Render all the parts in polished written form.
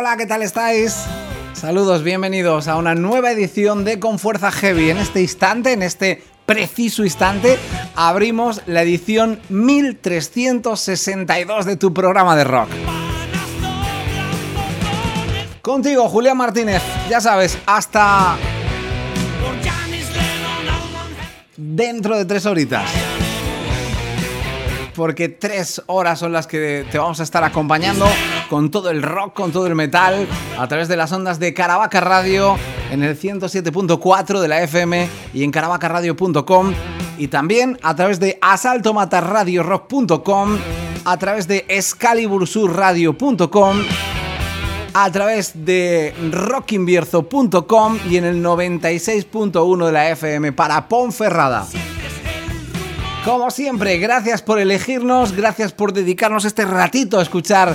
Hola, ¿qué tal estáis? Saludos, bienvenidos a una nueva edición de Con Fuerza Heavy. En este instante, en este preciso instante, abrimos la edición 1362 de tu programa de rock. Contigo, Julián Martínez, ya sabes, hasta dentro de 3 horitas. Porque 3 horas son las que te vamos a estar acompañando con todo el rock, con todo el metal, a través de las ondas de Caravaca Radio, en el 107.4 de la FM y en caravacaradio.com, y también a través de asaltomatarradiorock.com, a través de excalibursurradio.com, a través de rockinbierzo.com y en el 96.1 de la FM para Ponferrada. Como siempre, gracias por elegirnos, gracias por dedicarnos este ratito a escuchar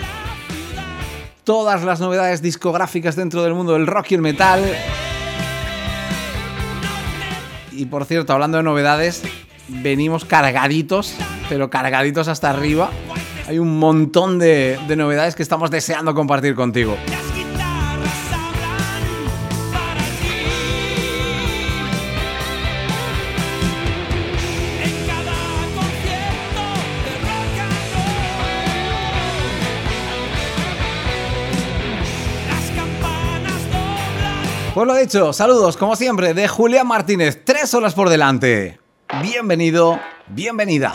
todas las novedades discográficas dentro del mundo del rock y el metal. Y por cierto, hablando de novedades, venimos cargaditos, pero cargaditos hasta arriba. Hay un montón de novedades que estamos deseando compartir contigo. Pues lo dicho, saludos como siempre de Julián Martínez, 3 horas por delante. Bienvenido, bienvenida.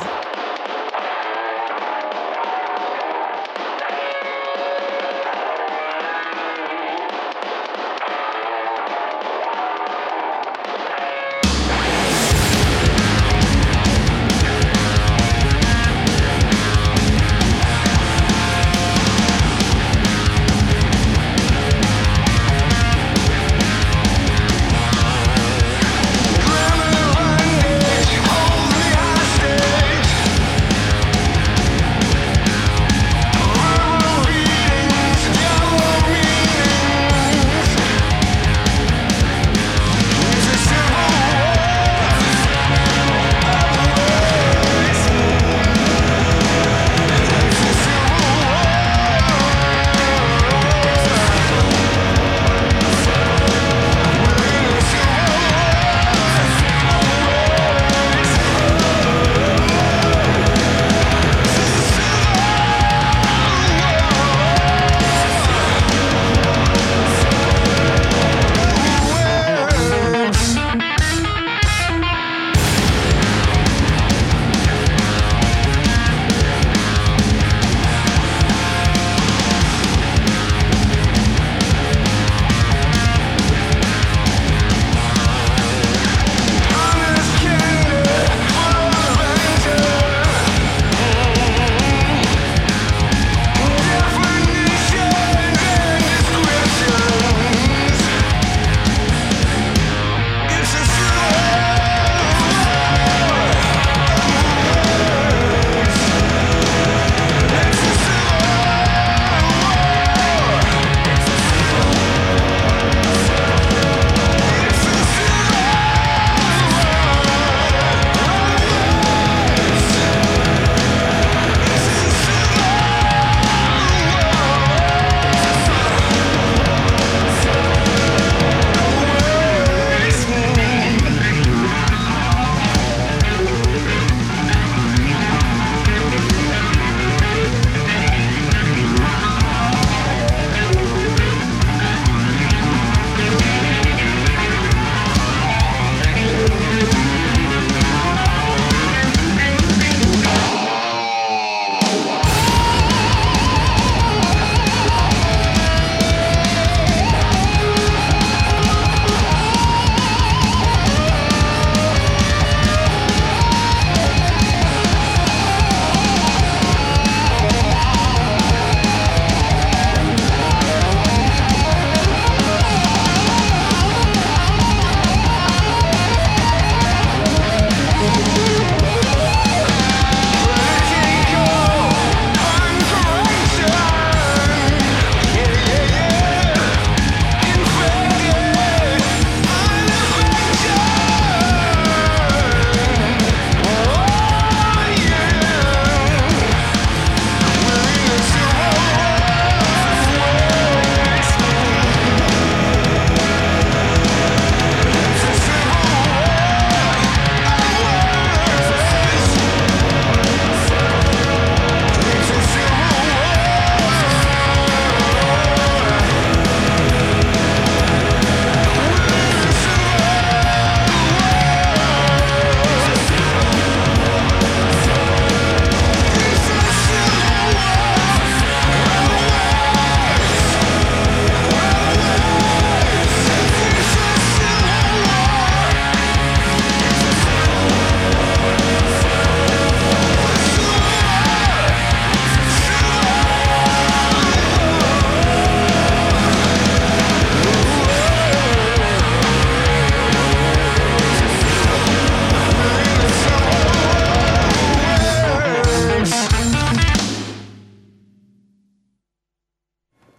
Stage.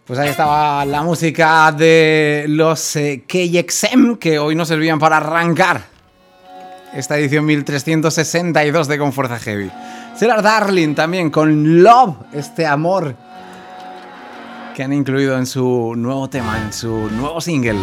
Pues ahí estaba la música de los KXM, que hoy nos servían para arrancar esta edición 1362 de Con Fuerza Heavy. Será Darling también con Love, este amor que han incluido en su nuevo tema, en su nuevo single.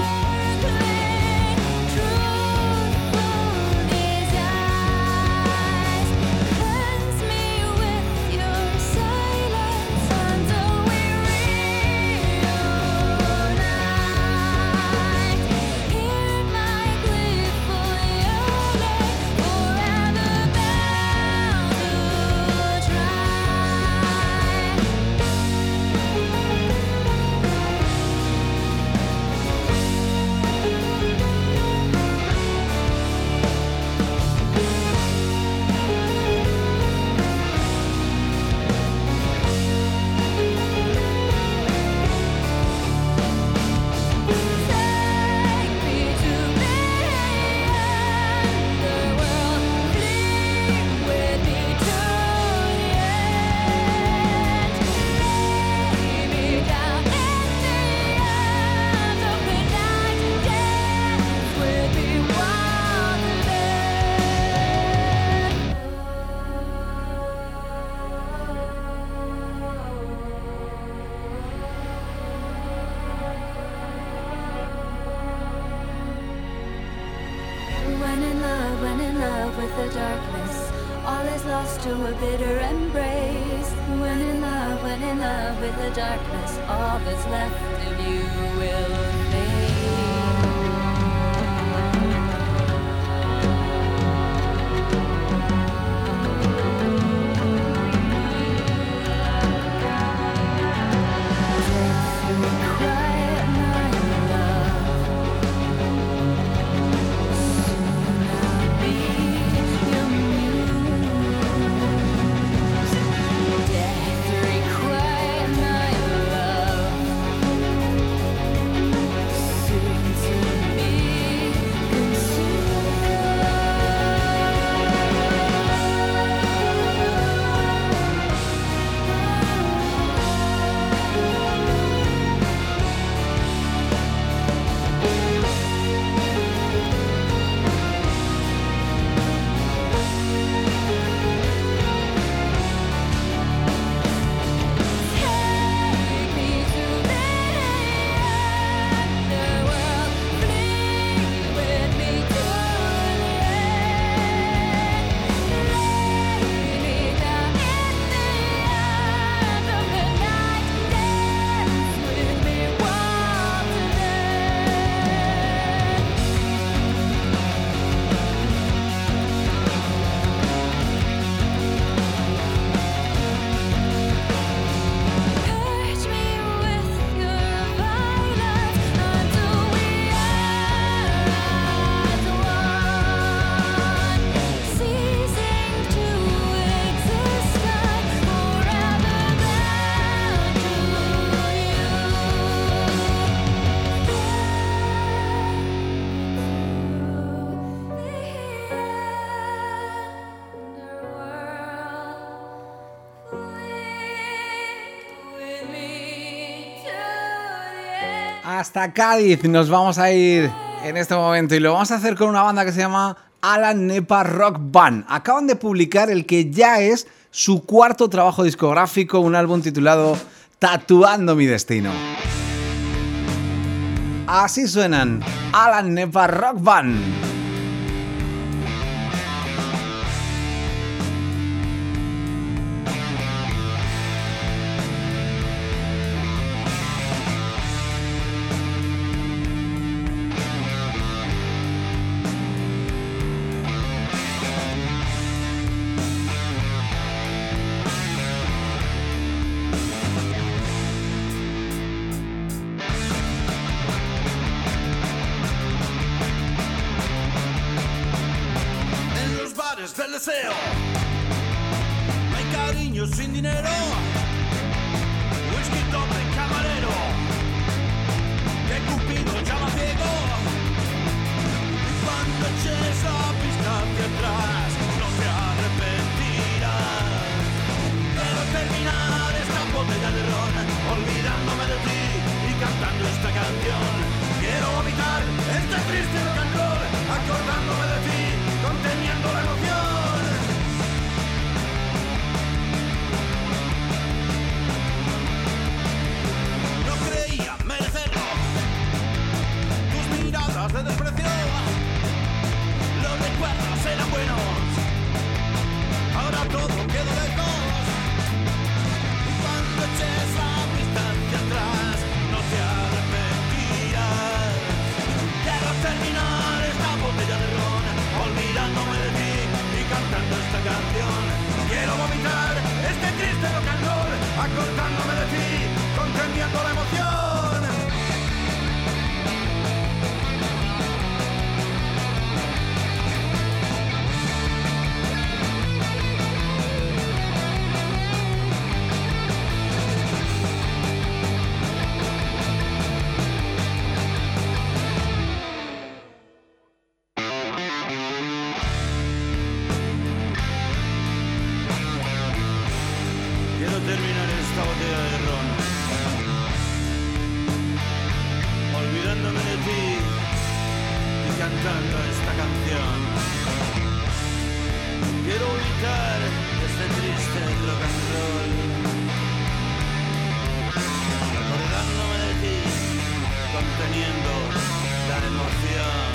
Hasta Cádiz nos vamos a ir en este momento y lo vamos a hacer con una banda que se llama Alan Nepa Rock Band. Acaban de publicar el que ya es su cuarto trabajo discográfico, un álbum titulado Tatuando mi destino. Así suenan Alan Nepa Rock Band. Del deseo, hay cariño sin dinero, whisky doble camarero, que Cupido llama ciego, y cuando eches la pista hacia atrás, no te arrepentirás. Quiero terminar esta botella de ron, olvidándome de ti. esta canción. Quiero vomitar este triste rock and roll, acordándome de ti, conteniendo la emoción. Quiero terminar esta botella de ron, olvidándome de ti y cantando esta canción. Quiero evitar este triste rock and roll, acordándome de ti, conteniendo la emoción.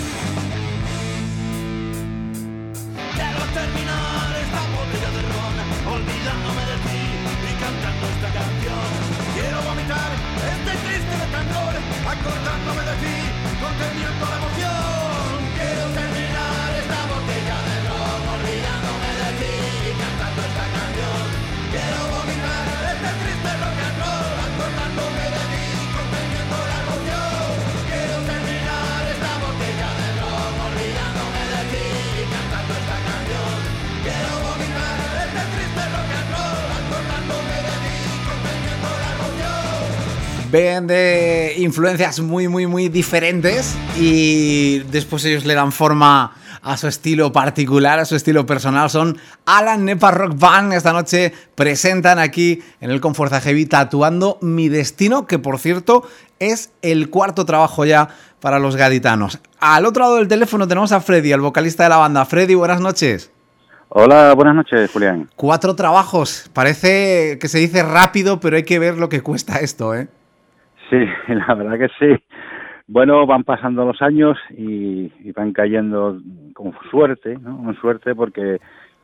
Quiero terminar esta botella de ron, olvidándome de ti y cantando esta canción. Quiero vomitar este triste rock and roll, acordándome de ti, conteniendo la emoción. Quiero terminar esta botella de ron, olvidándome de ti y cantando esta canción. Quiero vomitar este triste rock and roll, acordándome de ti, conteniendo la emoción. Quiero terminar esta botella de ron, olvidándome de ti y cantando esta canción. Quiero vomitar este triste rock and roll, acordándome de ti, conteniendo la emoción. Ven de influencias muy diferentes y después ellos le dan forma a su estilo particular, a su estilo personal. Son Alan Nepa Rock Band. Esta noche presentan aquí en el Conforza Heavy Tatuando mi destino, que por cierto es el cuarto trabajo ya para los gaditanos. Al otro lado del teléfono tenemos a Freddy, el vocalista de la banda. Freddy, buenas noches. Hola, buenas noches, Julián. 4 trabajos. Parece que se dice rápido, pero hay que ver lo que cuesta esto, ¿eh? Sí, la verdad que sí. Bueno, van pasando los años y van cayendo con suerte, ¿no? Con suerte porque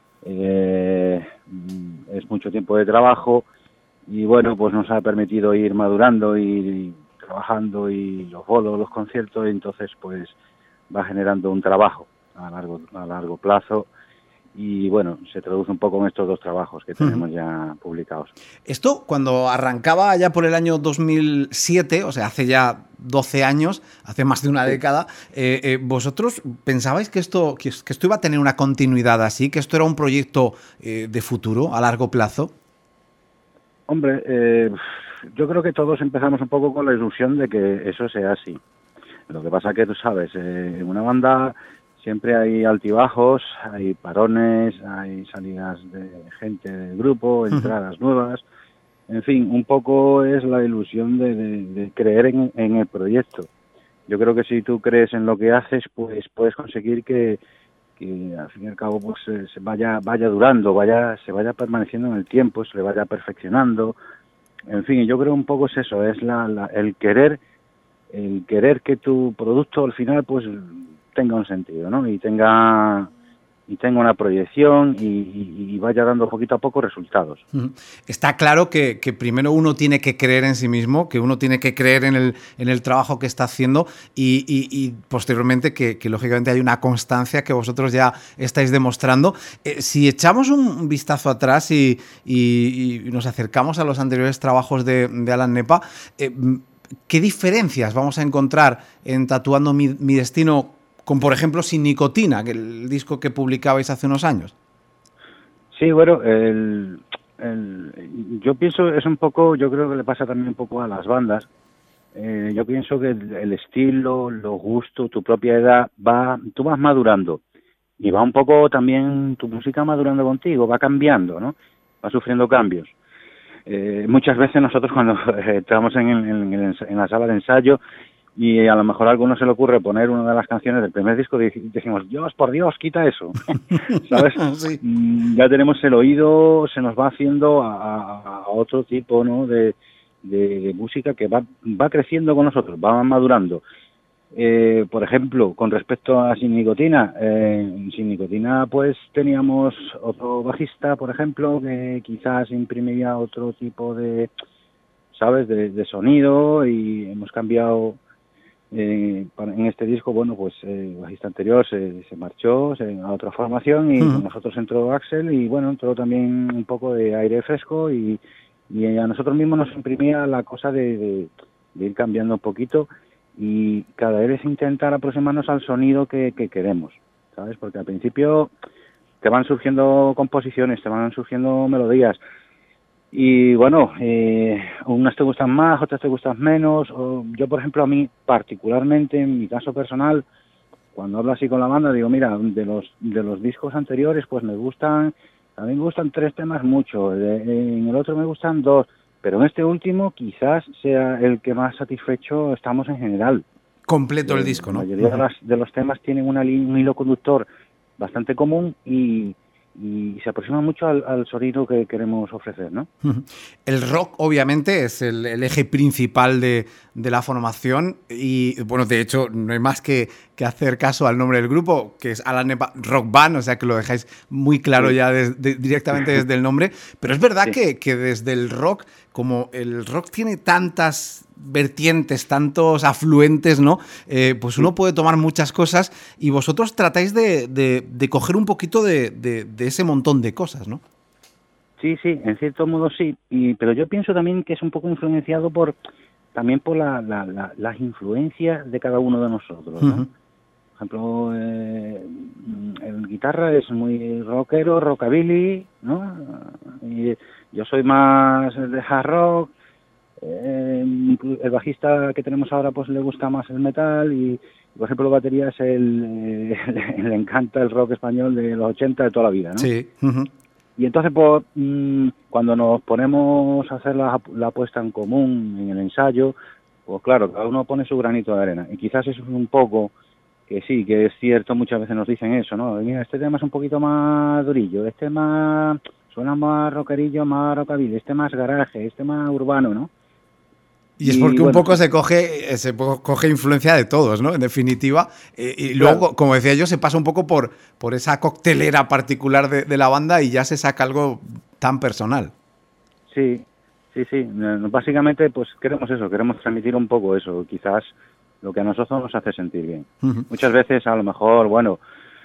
es mucho tiempo de trabajo y bueno, pues nos ha permitido ir madurando y trabajando y los bolos, los conciertos, y entonces pues va generando un trabajo a largo plazo. Y bueno, se traduce un poco en estos 2 trabajos que tenemos ya publicados. Esto, cuando arrancaba ya por el año 2007, o sea, hace ya 12 años, hace más de una década, ¿vosotros pensabais que esto iba a tener una continuidad así, que esto era un proyecto de futuro, a largo plazo? Hombre, yo creo que todos empezamos un poco con la ilusión de que eso sea así. Lo que pasa que tú sabes, en una banda siempre hay altibajos, hay parones, hay salidas de gente del grupo, entradas nuevas. En fin, un poco es la ilusión de creer en el proyecto. Yo creo que si tú crees en lo que haces, pues puedes conseguir que al fin y al cabo pues se vaya durando, se vaya permaneciendo en el tiempo, se le vaya perfeccionando. En fin, yo creo un poco es eso, es el querer que tu producto al final pues tenga un sentido, ¿no? Y tenga una proyección y vaya dando poquito a poco resultados. Está claro que primero uno tiene que creer en sí mismo, que uno tiene que creer en el trabajo que está haciendo y posteriormente que lógicamente hay una constancia que vosotros ya estáis demostrando. Si echamos un vistazo atrás y nos acercamos a los anteriores trabajos de Alan Nepa, ¿qué diferencias vamos a encontrar en Tatuando mi destino con, por ejemplo, Sin Nicotina, que el disco que publicabais hace unos años? Sí, bueno, yo pienso, es un poco, yo creo que le pasa también un poco a las bandas. Yo pienso que el estilo, los gustos, tu propia edad, tú vas madurando y va un poco también tu música madurando contigo, va cambiando, ¿no? Va sufriendo cambios. Muchas veces nosotros cuando entramos en la sala de ensayo y a lo mejor a alguno se le ocurre poner una de las canciones del primer disco, decimos, Dios, por Dios, quita eso, ¿sabes? Sí. Ya tenemos el oído, se nos va haciendo a otro tipo, ¿no? de música que va creciendo con nosotros, va madurando. Por ejemplo, con respecto a Sin Nicotina, Sin Nicotina pues teníamos otro bajista, por ejemplo, que quizás imprimiría otro tipo de, ¿sabes?, de sonido, y hemos cambiado en este disco, bueno, pues el bajista anterior se marchó a otra formación y con nosotros entró Axel y bueno, entró también un poco de aire fresco y a nosotros mismos nos imprimía la cosa de ir cambiando un poquito y cada vez intentar aproximarnos al sonido que queremos, ¿sabes? Porque al principio te van surgiendo composiciones, te van surgiendo melodías y bueno, unas te gustan más, otras te gustan menos. Yo, por ejemplo, a mí particularmente, en mi caso personal, cuando hablo así con la banda, digo, mira, de los discos anteriores, pues a mí me gustan 3 temas mucho, en el otro me gustan 2, pero en este último quizás sea el que más satisfecho estamos en general. Completo el disco, ¿no? La mayoría de los temas tienen un hilo conductor bastante común y se aproxima mucho al sonido que queremos ofrecer, ¿no? El rock, obviamente, es el eje principal de la formación y, bueno, de hecho, no hay más que hacer caso al nombre del grupo, que es Alan Epa Rock Band, o sea que lo dejáis muy claro ya directamente desde el nombre, pero es verdad que desde el rock, como el rock tiene tantas vertientes, tantos afluentes, ¿no? Pues uno puede tomar muchas cosas y vosotros tratáis de coger un poquito de ese montón de cosas, ¿no? Sí, en cierto modo sí, pero yo pienso también que es un poco influenciado por las influencias de cada uno de nosotros, ¿no? Por ejemplo, el guitarra es muy rockero, rockabilly, ¿no? Y yo soy más de hard rock. El bajista que tenemos ahora pues le gusta más el metal y por ejemplo el batería es le encanta el rock español de los 80 de toda la vida, ¿no? Sí. Y entonces pues cuando nos ponemos a hacer la puesta en común en el ensayo, pues claro, cada uno pone su granito de arena y quizás eso es un poco que sí, que es cierto, muchas veces nos dicen eso, ¿no? Mira, este tema es un poquito más durillo, este más suena más rockerillo, más rockabilly, este más garaje, este más urbano, ¿no? Y es porque un poco se coge influencia de todos, ¿no? En definitiva. Y luego, claro, como decía yo, se pasa un poco por esa coctelera particular de la banda y ya se saca algo tan personal. Sí. Básicamente, pues queremos transmitir un poco eso, quizás lo que a nosotros nos hace sentir bien. Muchas veces, a lo mejor, bueno,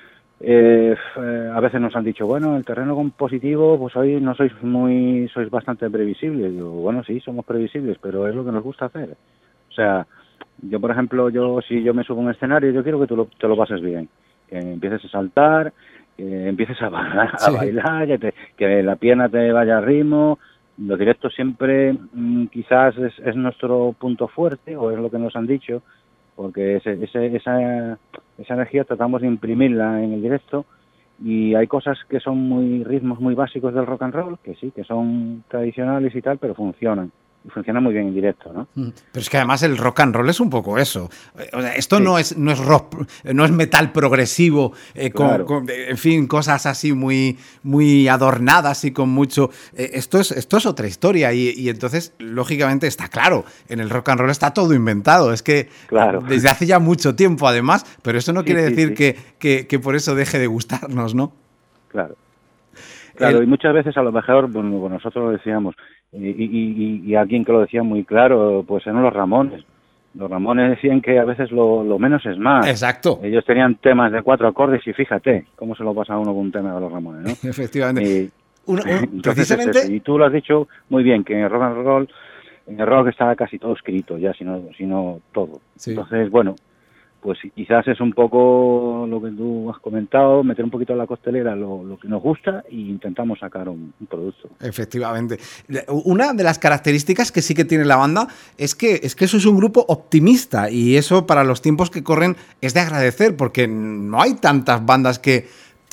a veces nos han dicho, bueno, el terreno compositivo, pues hoy no sois bastante previsibles. Digo, bueno, sí, somos previsibles, pero es lo que nos gusta hacer. O sea, yo, por ejemplo, si yo me subo a un escenario, yo quiero que tú te lo pases bien, que empieces a saltar, que empieces a bailar, que la pierna te vaya a ritmo. Los directos siempre quizás es nuestro punto fuerte, o es lo que nos han dicho, porque esa energía tratamos de imprimirla en el directo y hay cosas que son ritmos muy básicos del rock and roll, que sí, que son tradicionales y tal, pero funcionan. Y funciona muy bien en directo, ¿no? Pero es que además el rock and roll es un poco eso. O sea, esto no es rock, no es metal progresivo, claro, en fin, cosas así muy, muy adornadas y con mucho. Esto es otra historia y entonces, lógicamente, está claro, en el rock and roll está todo inventado. Es que desde hace ya mucho tiempo, además, pero eso no quiere decir que por eso deje de gustarnos, ¿no? Claro, y muchas veces a lo mejor, bueno, nosotros lo decíamos, y alguien que lo decía muy claro, pues eran los Ramones. Los Ramones decían que a veces lo menos es más. Exacto. Ellos tenían temas de 4 acordes y fíjate cómo se lo pasa a uno con un tema de los Ramones, ¿no? Efectivamente. Precisamente. Y tú lo has dicho muy bien, que en el rock and roll, en el rock está casi todo escrito ya, sino todo. Sí. Entonces, bueno, pues quizás es un poco lo que tú has comentado, meter un poquito en la costelera lo que nos gusta e intentamos sacar un producto. Efectivamente. Una de las características que sí que tiene la banda es que eso es un grupo optimista y eso para los tiempos que corren es de agradecer porque no hay tantas bandas que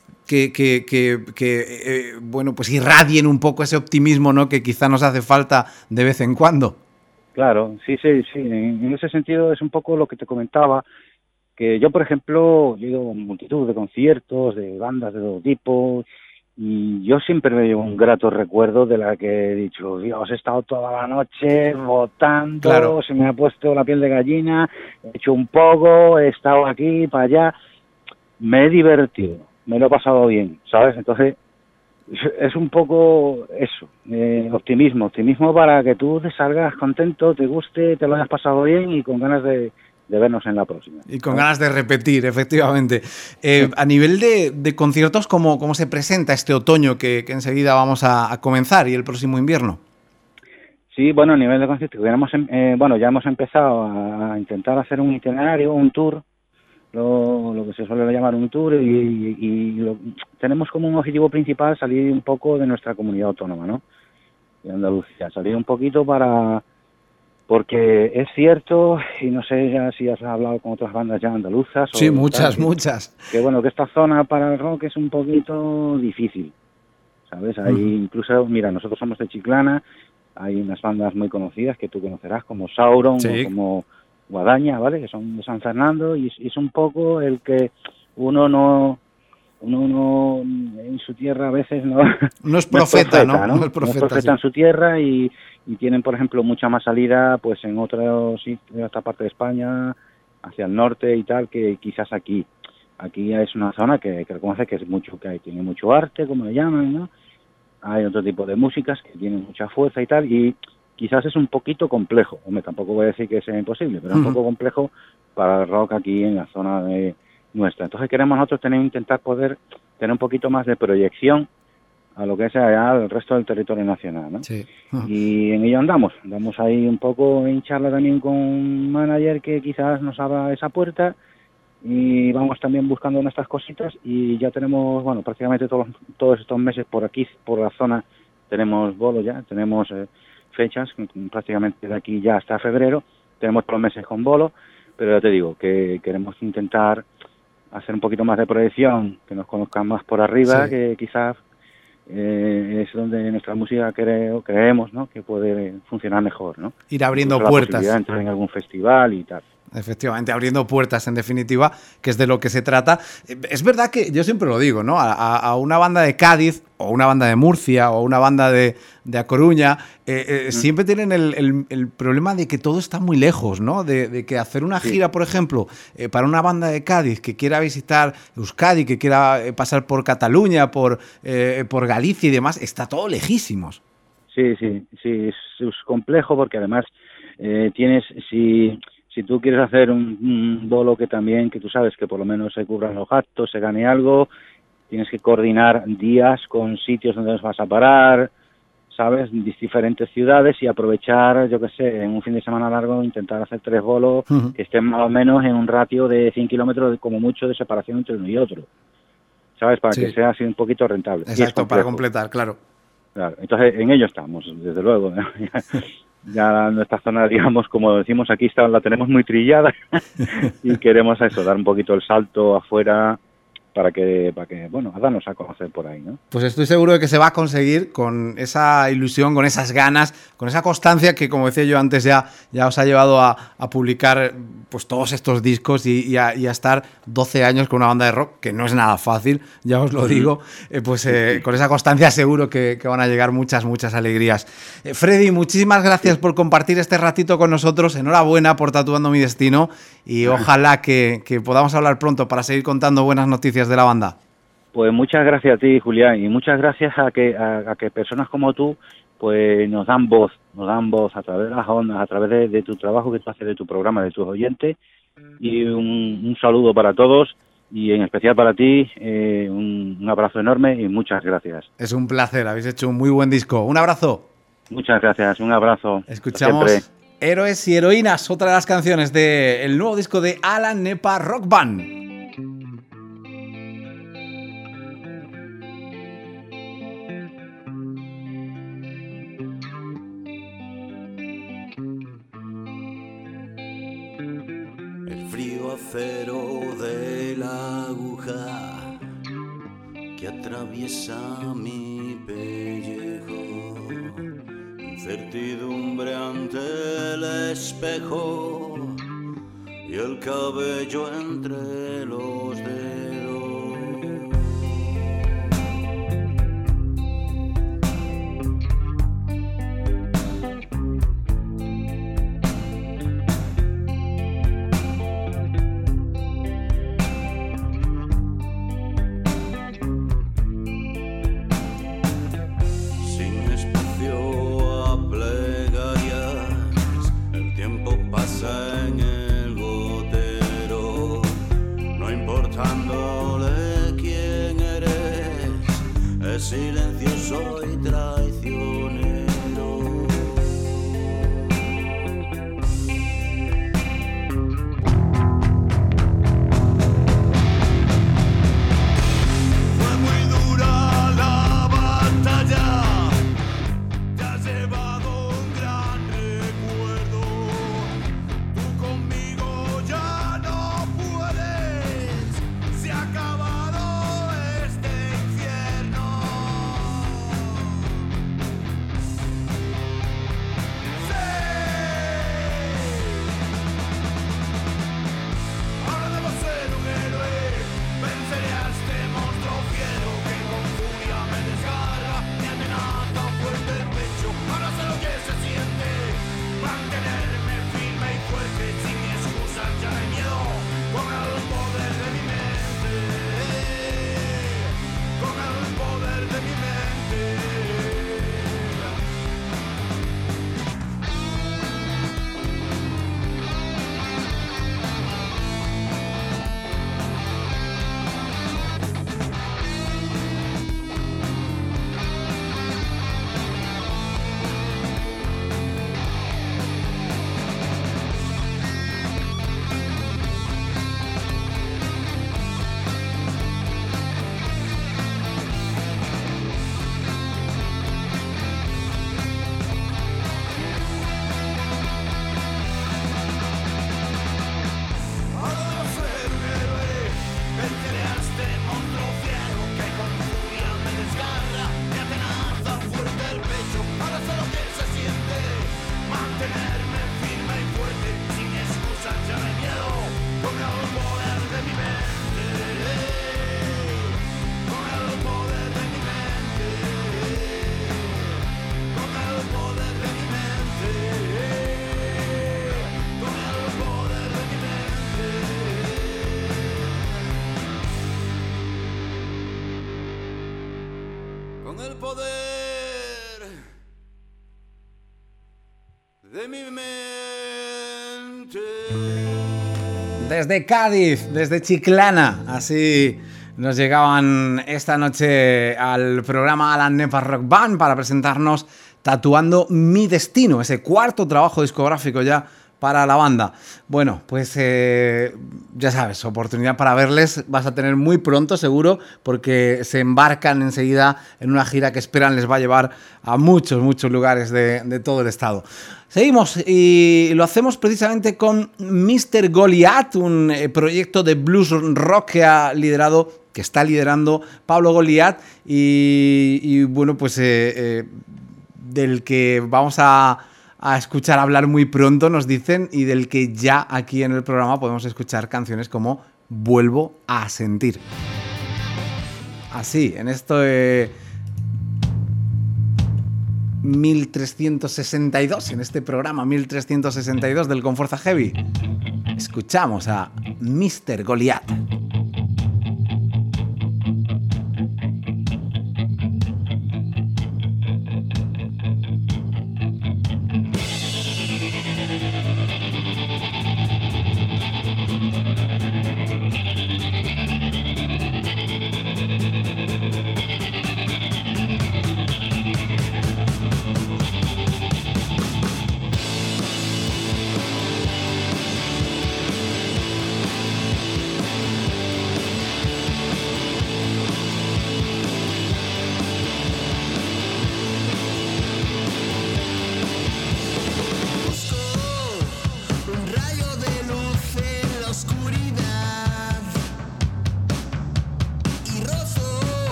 bueno, pues irradien un poco ese optimismo, ¿no? Que quizá nos hace falta de vez en cuando. Claro, sí. En ese sentido es un poco lo que te comentaba, que yo, por ejemplo, he ido a multitud de conciertos, de bandas de todo tipo, y yo siempre me llevo un grato recuerdo de la que he dicho, Dios, he estado toda la noche votando, claro, se me ha puesto la piel de gallina, he hecho un poco, he estado aquí, para allá, me he divertido, me lo he pasado bien, ¿sabes? Entonces, es un poco eso, optimismo para que tú te salgas contento, te guste, te lo hayas pasado bien y con ganas de vernos en la próxima. Y con ganas de repetir, efectivamente. A nivel de conciertos, ¿cómo se presenta este otoño que enseguida vamos a comenzar y el próximo invierno? Sí, bueno, a nivel de conciertos, ya hemos empezado a intentar hacer un itinerario, un tour, lo que se suele llamar un tour, tenemos como un objetivo principal salir un poco de nuestra comunidad autónoma, ¿no? De Andalucía, salir un poquito porque es cierto, y no sé ya si has hablado con otras bandas ya andaluzas. Sí, muchas. Que bueno, que esta zona para el rock es un poquito difícil, ¿sabes? Ahí incluso, mira, nosotros somos de Chiclana, hay unas bandas muy conocidas que tú conocerás, como Sauron, sí, o como Guadaña, ¿vale? Que son de San Fernando, y es un poco el que uno no en su tierra a veces no es profeta, ¿no? No es profeta sí. En su tierra y tienen, por ejemplo, mucha más salida pues en otros sitios, en otra parte de España, hacia el norte y tal, que quizás aquí es una zona que reconoce que es mucho, que tiene mucho arte, como le llaman, ¿no? Hay otro tipo de músicas que tienen mucha fuerza y tal, y quizás es un poquito complejo. Hombre, tampoco voy a decir que sea imposible, pero es un poco complejo para el rock aquí en la zona de nuestra. Entonces queremos nosotros intentar poder tener un poquito más de proyección a lo que es allá el resto del territorio nacional, ¿no? Sí. Y en ello andamos ahí un poco en charla también con un manager que quizás nos abra esa puerta, y vamos también buscando nuestras cositas, y ya tenemos, bueno, prácticamente todos estos meses por aquí, por la zona, tenemos bolo ya, tenemos fechas, prácticamente de aquí ya hasta febrero, tenemos todos los meses con bolo, pero ya te digo que queremos intentar hacer un poquito más de proyección, que nos conozcan más por arriba, sí, que quizás es donde nuestra música creemos, ¿no?, que puede funcionar mejor, ¿no? Ir abriendo puertas. La entrar en algún festival y tal. Efectivamente, abriendo puertas, en definitiva, que es de lo que se trata. Es verdad que yo siempre lo digo, ¿no? A una banda de Cádiz, o una banda de Murcia, o una banda de A Coruña, siempre tienen el problema de que todo está muy lejos, ¿no? De que hacer una gira, por ejemplo, para una banda de Cádiz que quiera visitar Euskadi, que quiera pasar por Cataluña, por Galicia y demás, está todo lejísimos. Sí, es complejo porque además tienes... Si tú quieres hacer un bolo que tú sabes que por lo menos se cubran los gastos, se gane algo, tienes que coordinar días con sitios donde los vas a parar, ¿sabes? Diferentes ciudades, y aprovechar, yo qué sé, en un fin de semana largo, intentar hacer 3 bolos que estén más o menos en un ratio de 100 kilómetros, como mucho, de separación entre uno y otro, ¿sabes? Para que sea así un poquito rentable. Exacto, para completar, claro. Entonces, en ello estamos, desde luego, ¿no? Ya nuestra zona, digamos, como decimos aquí, la tenemos muy trillada y queremos dar un poquito el salto afuera para que bueno, a darnos a conocer por ahí, ¿no? Pues estoy seguro de que se va a conseguir con esa ilusión, con esas ganas, con esa constancia que, como decía yo antes, ya os ha llevado a publicar pues todos estos discos y a estar 12 años con una banda de rock, que no es nada fácil, ya os lo digo. Con esa constancia seguro que van a llegar muchas alegrías. Freddy, muchísimas gracias por compartir este ratito con nosotros. Enhorabuena por Tatuando mi Destino, y ojalá que podamos hablar pronto para seguir contando buenas noticias de la banda. Pues muchas gracias a ti, Julián, y muchas gracias a que personas como tú pues nos dan voz a través de las ondas, a través de tu trabajo que tú haces, de tu programa, de tus oyentes, y un saludo para todos, y en especial para ti, un abrazo enorme y muchas gracias. Es un placer, habéis hecho un muy buen disco. Un abrazo. Muchas gracias, un abrazo. Escuchamos Héroes y Heroínas, otra de las canciones del nuevo disco de Alan Nepa Rock Band. Acero de la aguja que atraviesa mi pellejo, incertidumbre ante el espejo y el cabello entre los dedos. En el entre silencioso y traicionero. Fue muy dura la batalla, te has llevado un gran recuerdo. Tú conmigo ya no puedes, se ha acabado este infierno. Sí. Ahora debo ser un héroe, venceré a este monstruo fiero que con furia me desgarra, me amenaza fuerte el pecho. Ahora sé lo que se siente, mantenerme firme y fuerte, sin excusas ya no hay miedo, con el poder de mi mente, con el poder de mi mente. Con el poder de mi mente. Desde Cádiz, desde Chiclana, así nos llegaban esta noche al programa Alan Nepa Rock Band para presentarnos Tatuando mi destino, ese cuarto trabajo discográfico ya para la banda. Bueno, pues ya sabes, oportunidad para verles vas a tener muy pronto seguro, porque se embarcan enseguida en una gira que esperan les va a llevar a muchos lugares de todo el estado. Seguimos y lo hacemos precisamente con Mr. Goliath, un proyecto de blues rock que está liderando Pablo Goliath y bueno, pues del que vamos a escuchar hablar muy pronto, nos dicen, y del que ya aquí en el programa podemos escuchar canciones como Vuelvo a sentir. Así, en esto 1362, en este programa 1362 del Conforza Heavy, escuchamos a Mr. Goliath.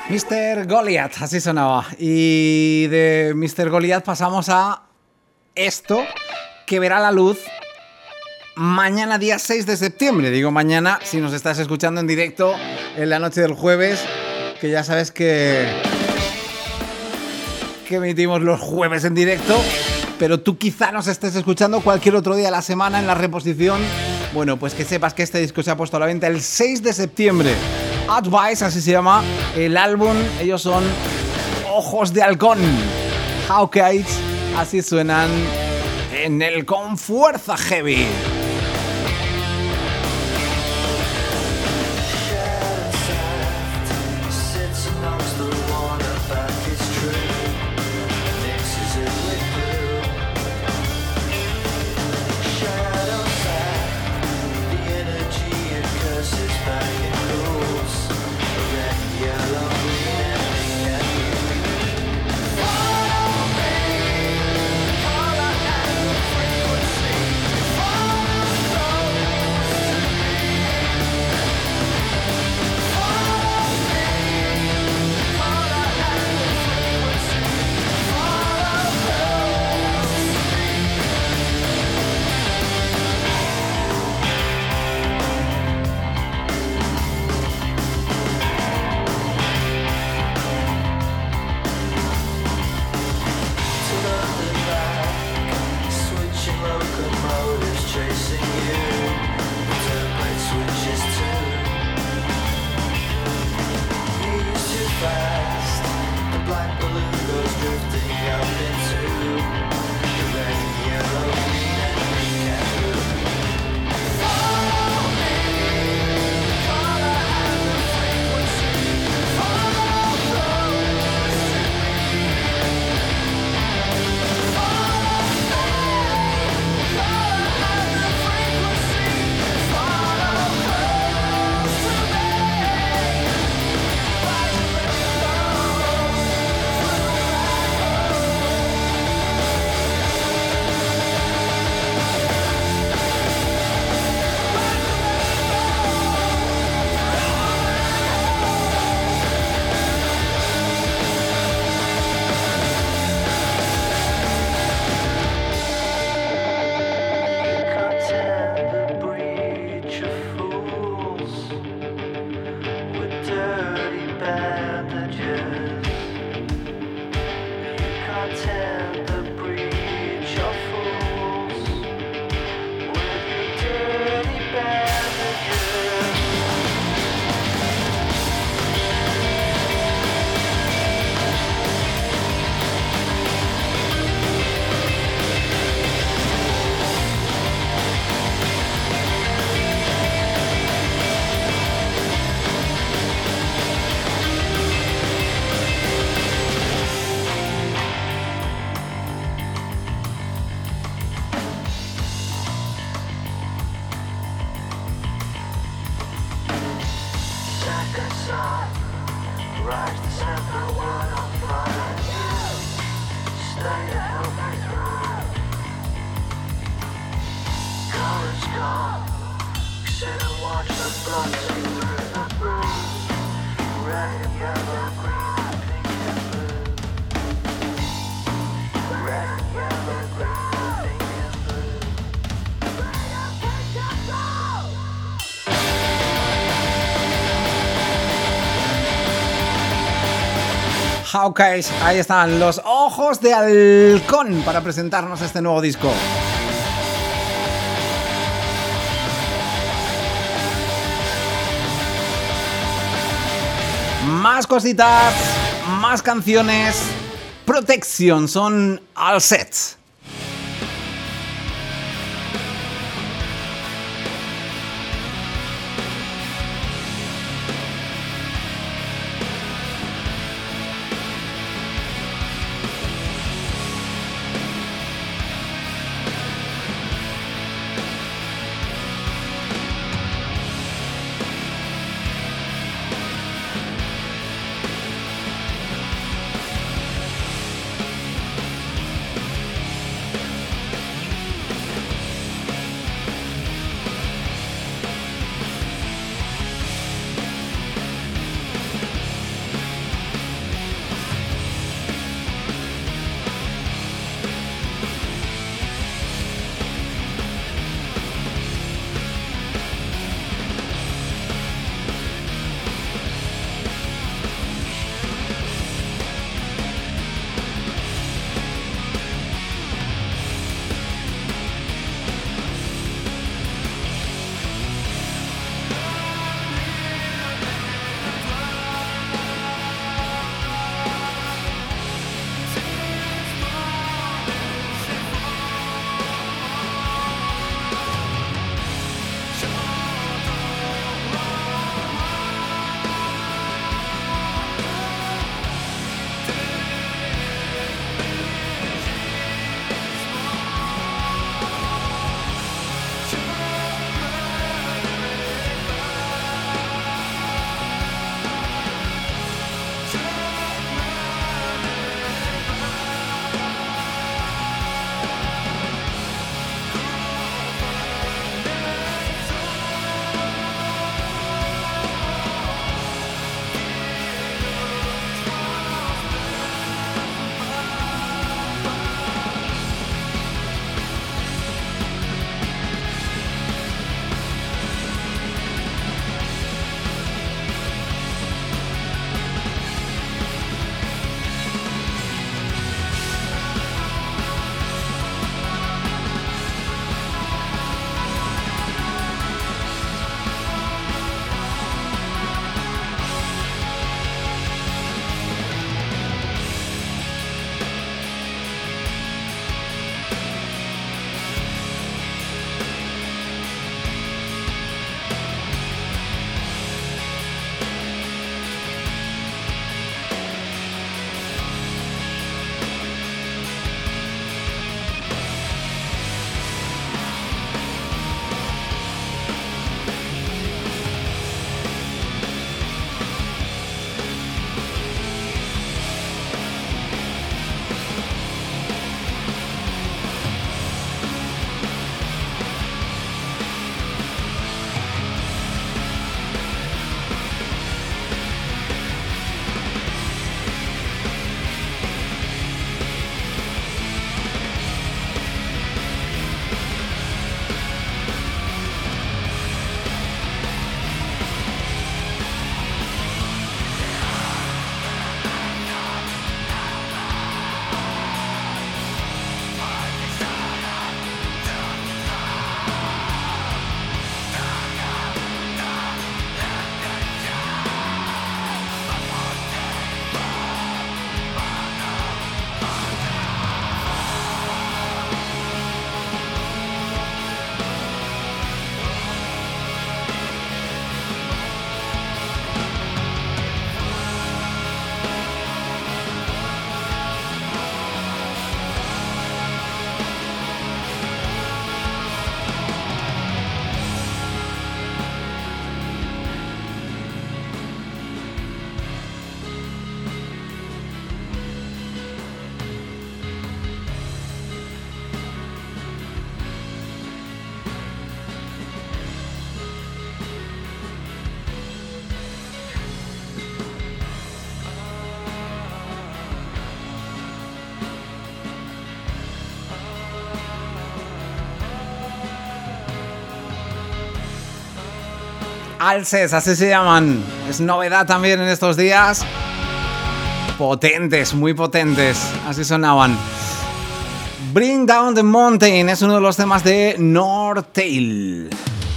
Mr. Goliath, así sonaba. Y de Mr. Goliath pasamos a esto que verá la luz mañana día 6 de septiembre. Digo mañana si nos estás escuchando en directo en la noche del jueves, que ya sabes que emitimos los jueves en directo, pero tú quizá nos estés escuchando cualquier otro día de la semana en la reposición. Bueno, pues que sepas que este disco se ha puesto a la venta el 6 de septiembre. Advice, así se llama el álbum. Ellos son Ojos de Halcón. Hawkeyes, así suenan en el Con Fuerza Heavy. Hawkeyes, ahí están los Ojos de Halcón para presentarnos este nuevo disco. Más cositas, más canciones. Protection son all set. Alces, así se llaman. Es novedad también en estos días. Potentes, muy potentes. Así sonaban. Bring Down the Mountain es uno de los temas de Northtail.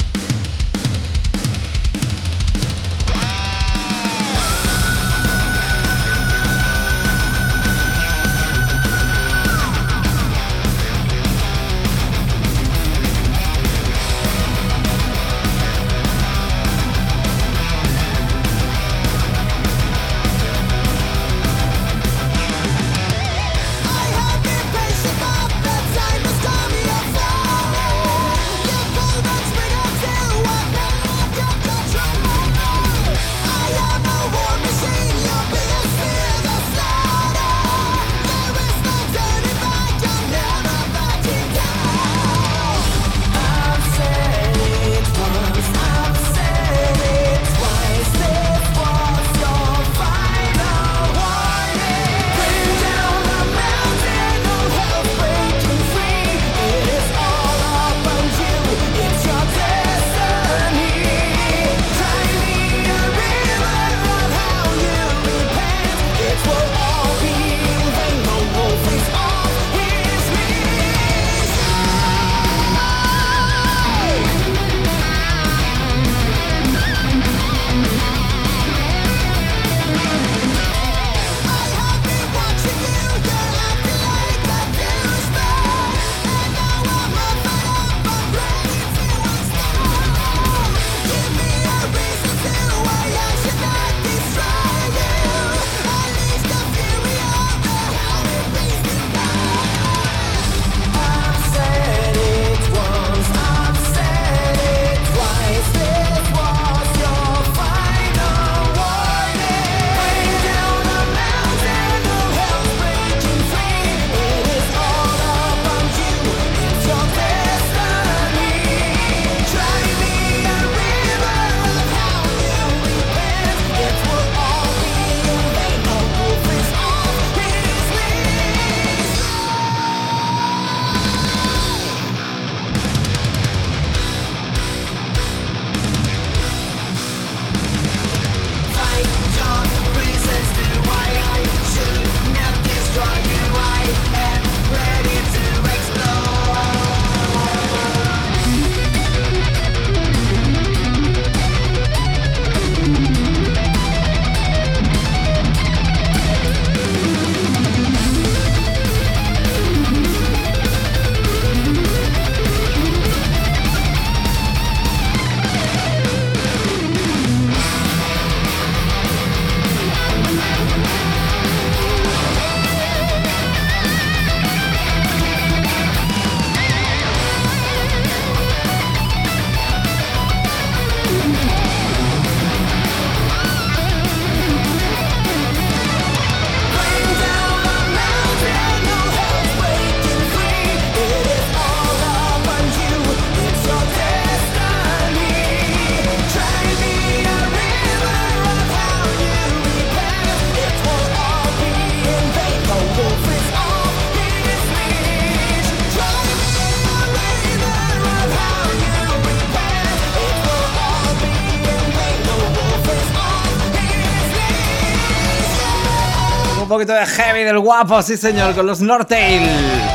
Poquito de heavy del guapo, sí señor, con los Northtail.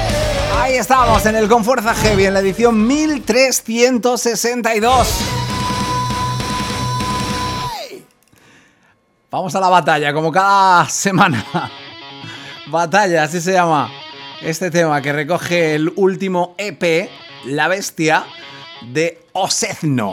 Ahí estamos en el Con Fuerza Heavy en la edición 1362. Vamos a la batalla, como cada semana. Batalla, así se llama este tema que recoge el último EP, La Bestia, de Osezno.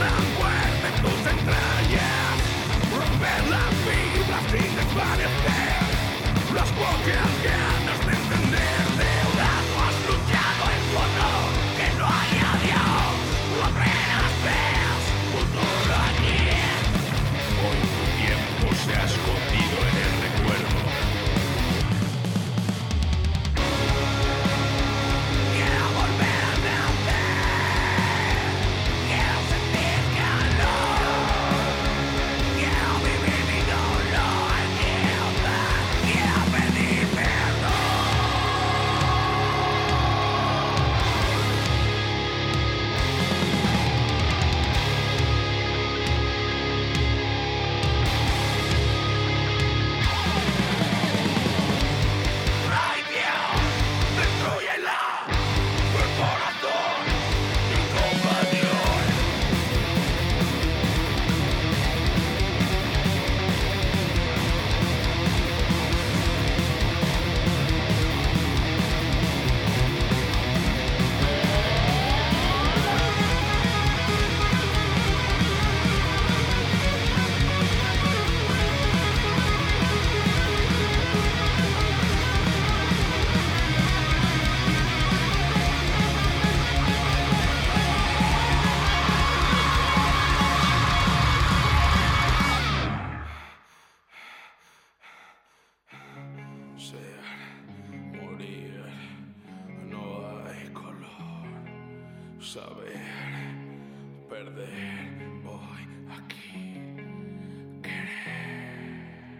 Saber perder hoy aquí, querer.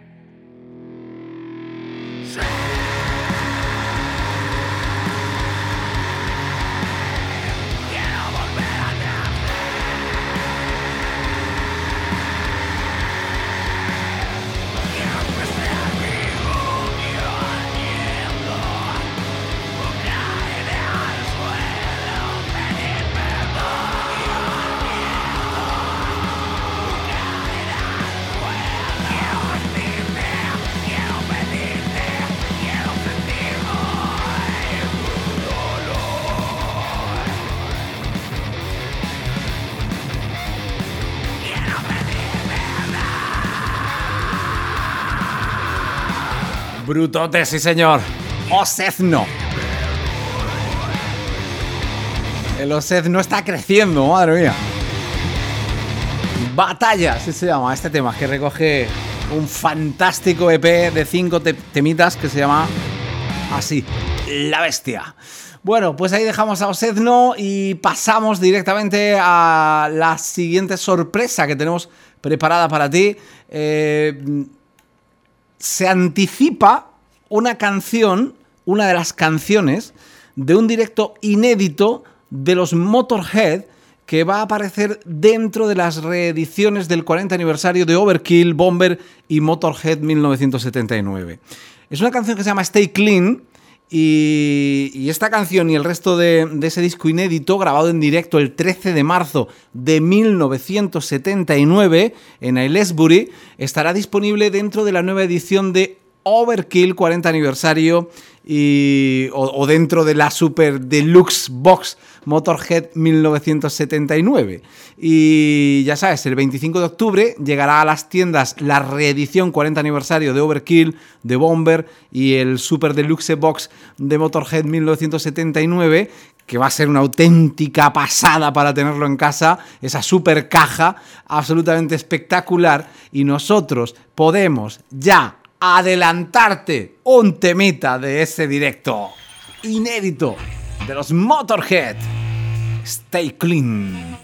Quiero volver a nacer. Quiero que sea vivo, quiero aliento. Caer al suelo, pedir perdón. Caer al suelo. Quiero vestirme, quiero pedirte, quiero sentir hoy tu dolor. Quiero pedir perdón. Brutote, sí señor. Osezno. El Osezno está creciendo, madre mía. Batalla, así se llama este tema, que recoge un fantástico EP de 5 temitas que se llama así, La Bestia. Bueno, pues ahí dejamos a Osezno y pasamos directamente a la siguiente sorpresa que tenemos preparada para ti. Se anticipa una canción, una de las canciones de un directo inédito de los Motorhead que va a aparecer dentro de las reediciones del 40 aniversario de Overkill, Bomber y Motorhead 1979. Es una canción que se llama Stay Clean y esta canción y el resto de ese disco inédito grabado en directo el 13 de marzo de 1979 en Aylesbury estará disponible dentro de la nueva edición de Overkill 40 aniversario o dentro de la Super Deluxe Box Motorhead 1979. Y ya sabes, el 25 de octubre llegará a las tiendas la reedición 40 aniversario de Overkill, de Bomber y el Super Deluxe Box de Motorhead 1979, que va a ser una auténtica pasada para tenerlo en casa, esa super caja absolutamente espectacular, y nosotros podemos ya adelantarte un temita de ese directo inédito de los Motorhead. Stay Clean.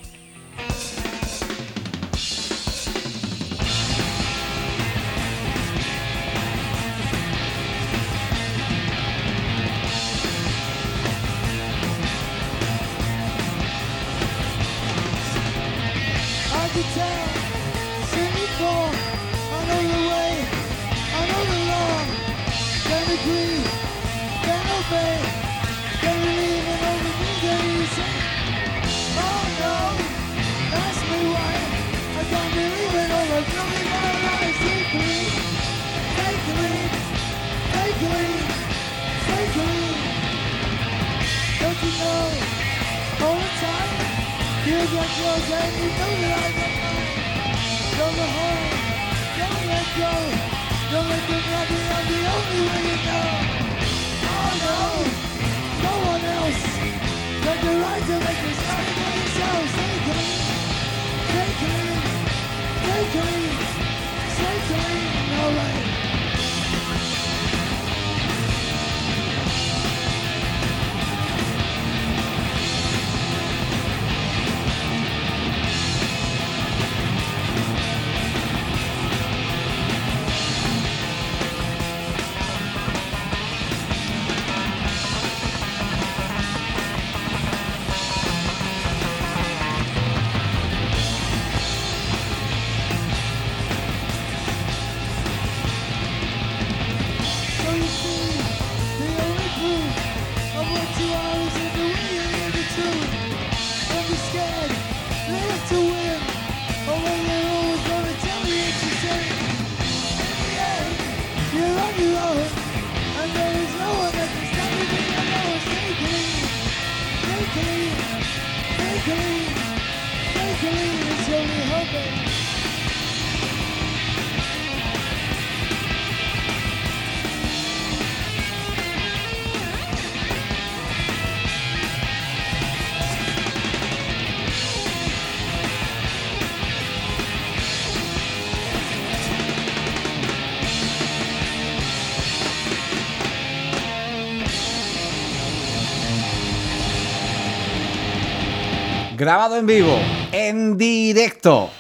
You're close and you know that I got mine. Don't go home, don't let go. Don't let them love me, I'm the only way you know. Oh no, no one else got the right to make me sorry for yourself. Stay clean, stay clean, stay clean, stay clean, alright. Grabado en vivo, en directo,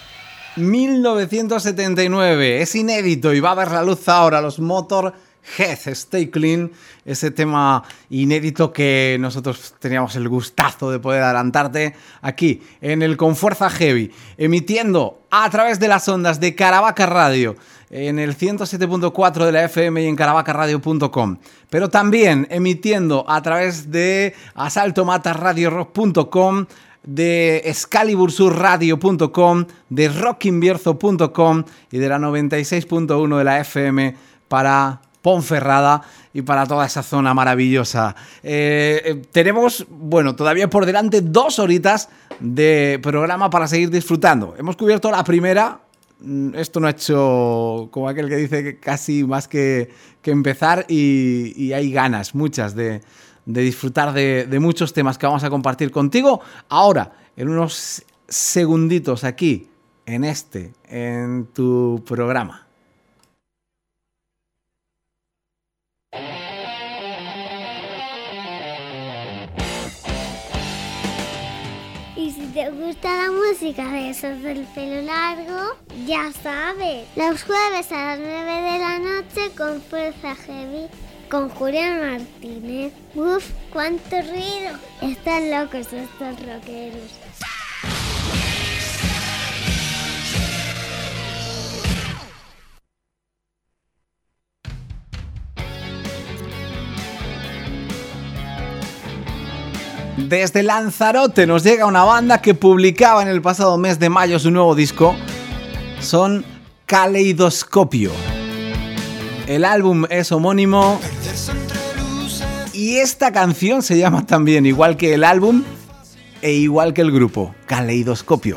1979, es inédito y va a ver la luz ahora, los Motorhead, Stay Clean, ese tema inédito que nosotros teníamos el gustazo de poder adelantarte aquí en el Con Fuerza Heavy, emitiendo a través de las ondas de Caravaca Radio, en el 107.4 de la FM y en caravacaradio.com, pero también emitiendo a través de asaltomatarradiorock.com, de excalibursurradio.com, de rockinbierzo.com y de la 96.1 de la FM para Ponferrada y para toda esa zona maravillosa. Tenemos, bueno, todavía por delante 2 horitas de programa para seguir disfrutando. Hemos cubierto la primera. Esto no ha hecho, como aquel que dice, que casi más que empezar, y hay ganas, muchas, de disfrutar de muchos temas que vamos a compartir contigo ahora, en unos segunditos aquí, en tu programa. Y si te gusta la música de esos del pelo largo, ya sabes, los jueves a las 9 de la noche con Fuerza Heavy, con Julián Martínez. Uf, cuánto ruido. Están locos estos rockeros. Desde Lanzarote nos llega una banda que publicaba en el pasado mes de mayo su nuevo disco. Son Caleidoscopio. El álbum es homónimo y esta canción se llama también, igual que el álbum e igual que el grupo, Caleidoscopio.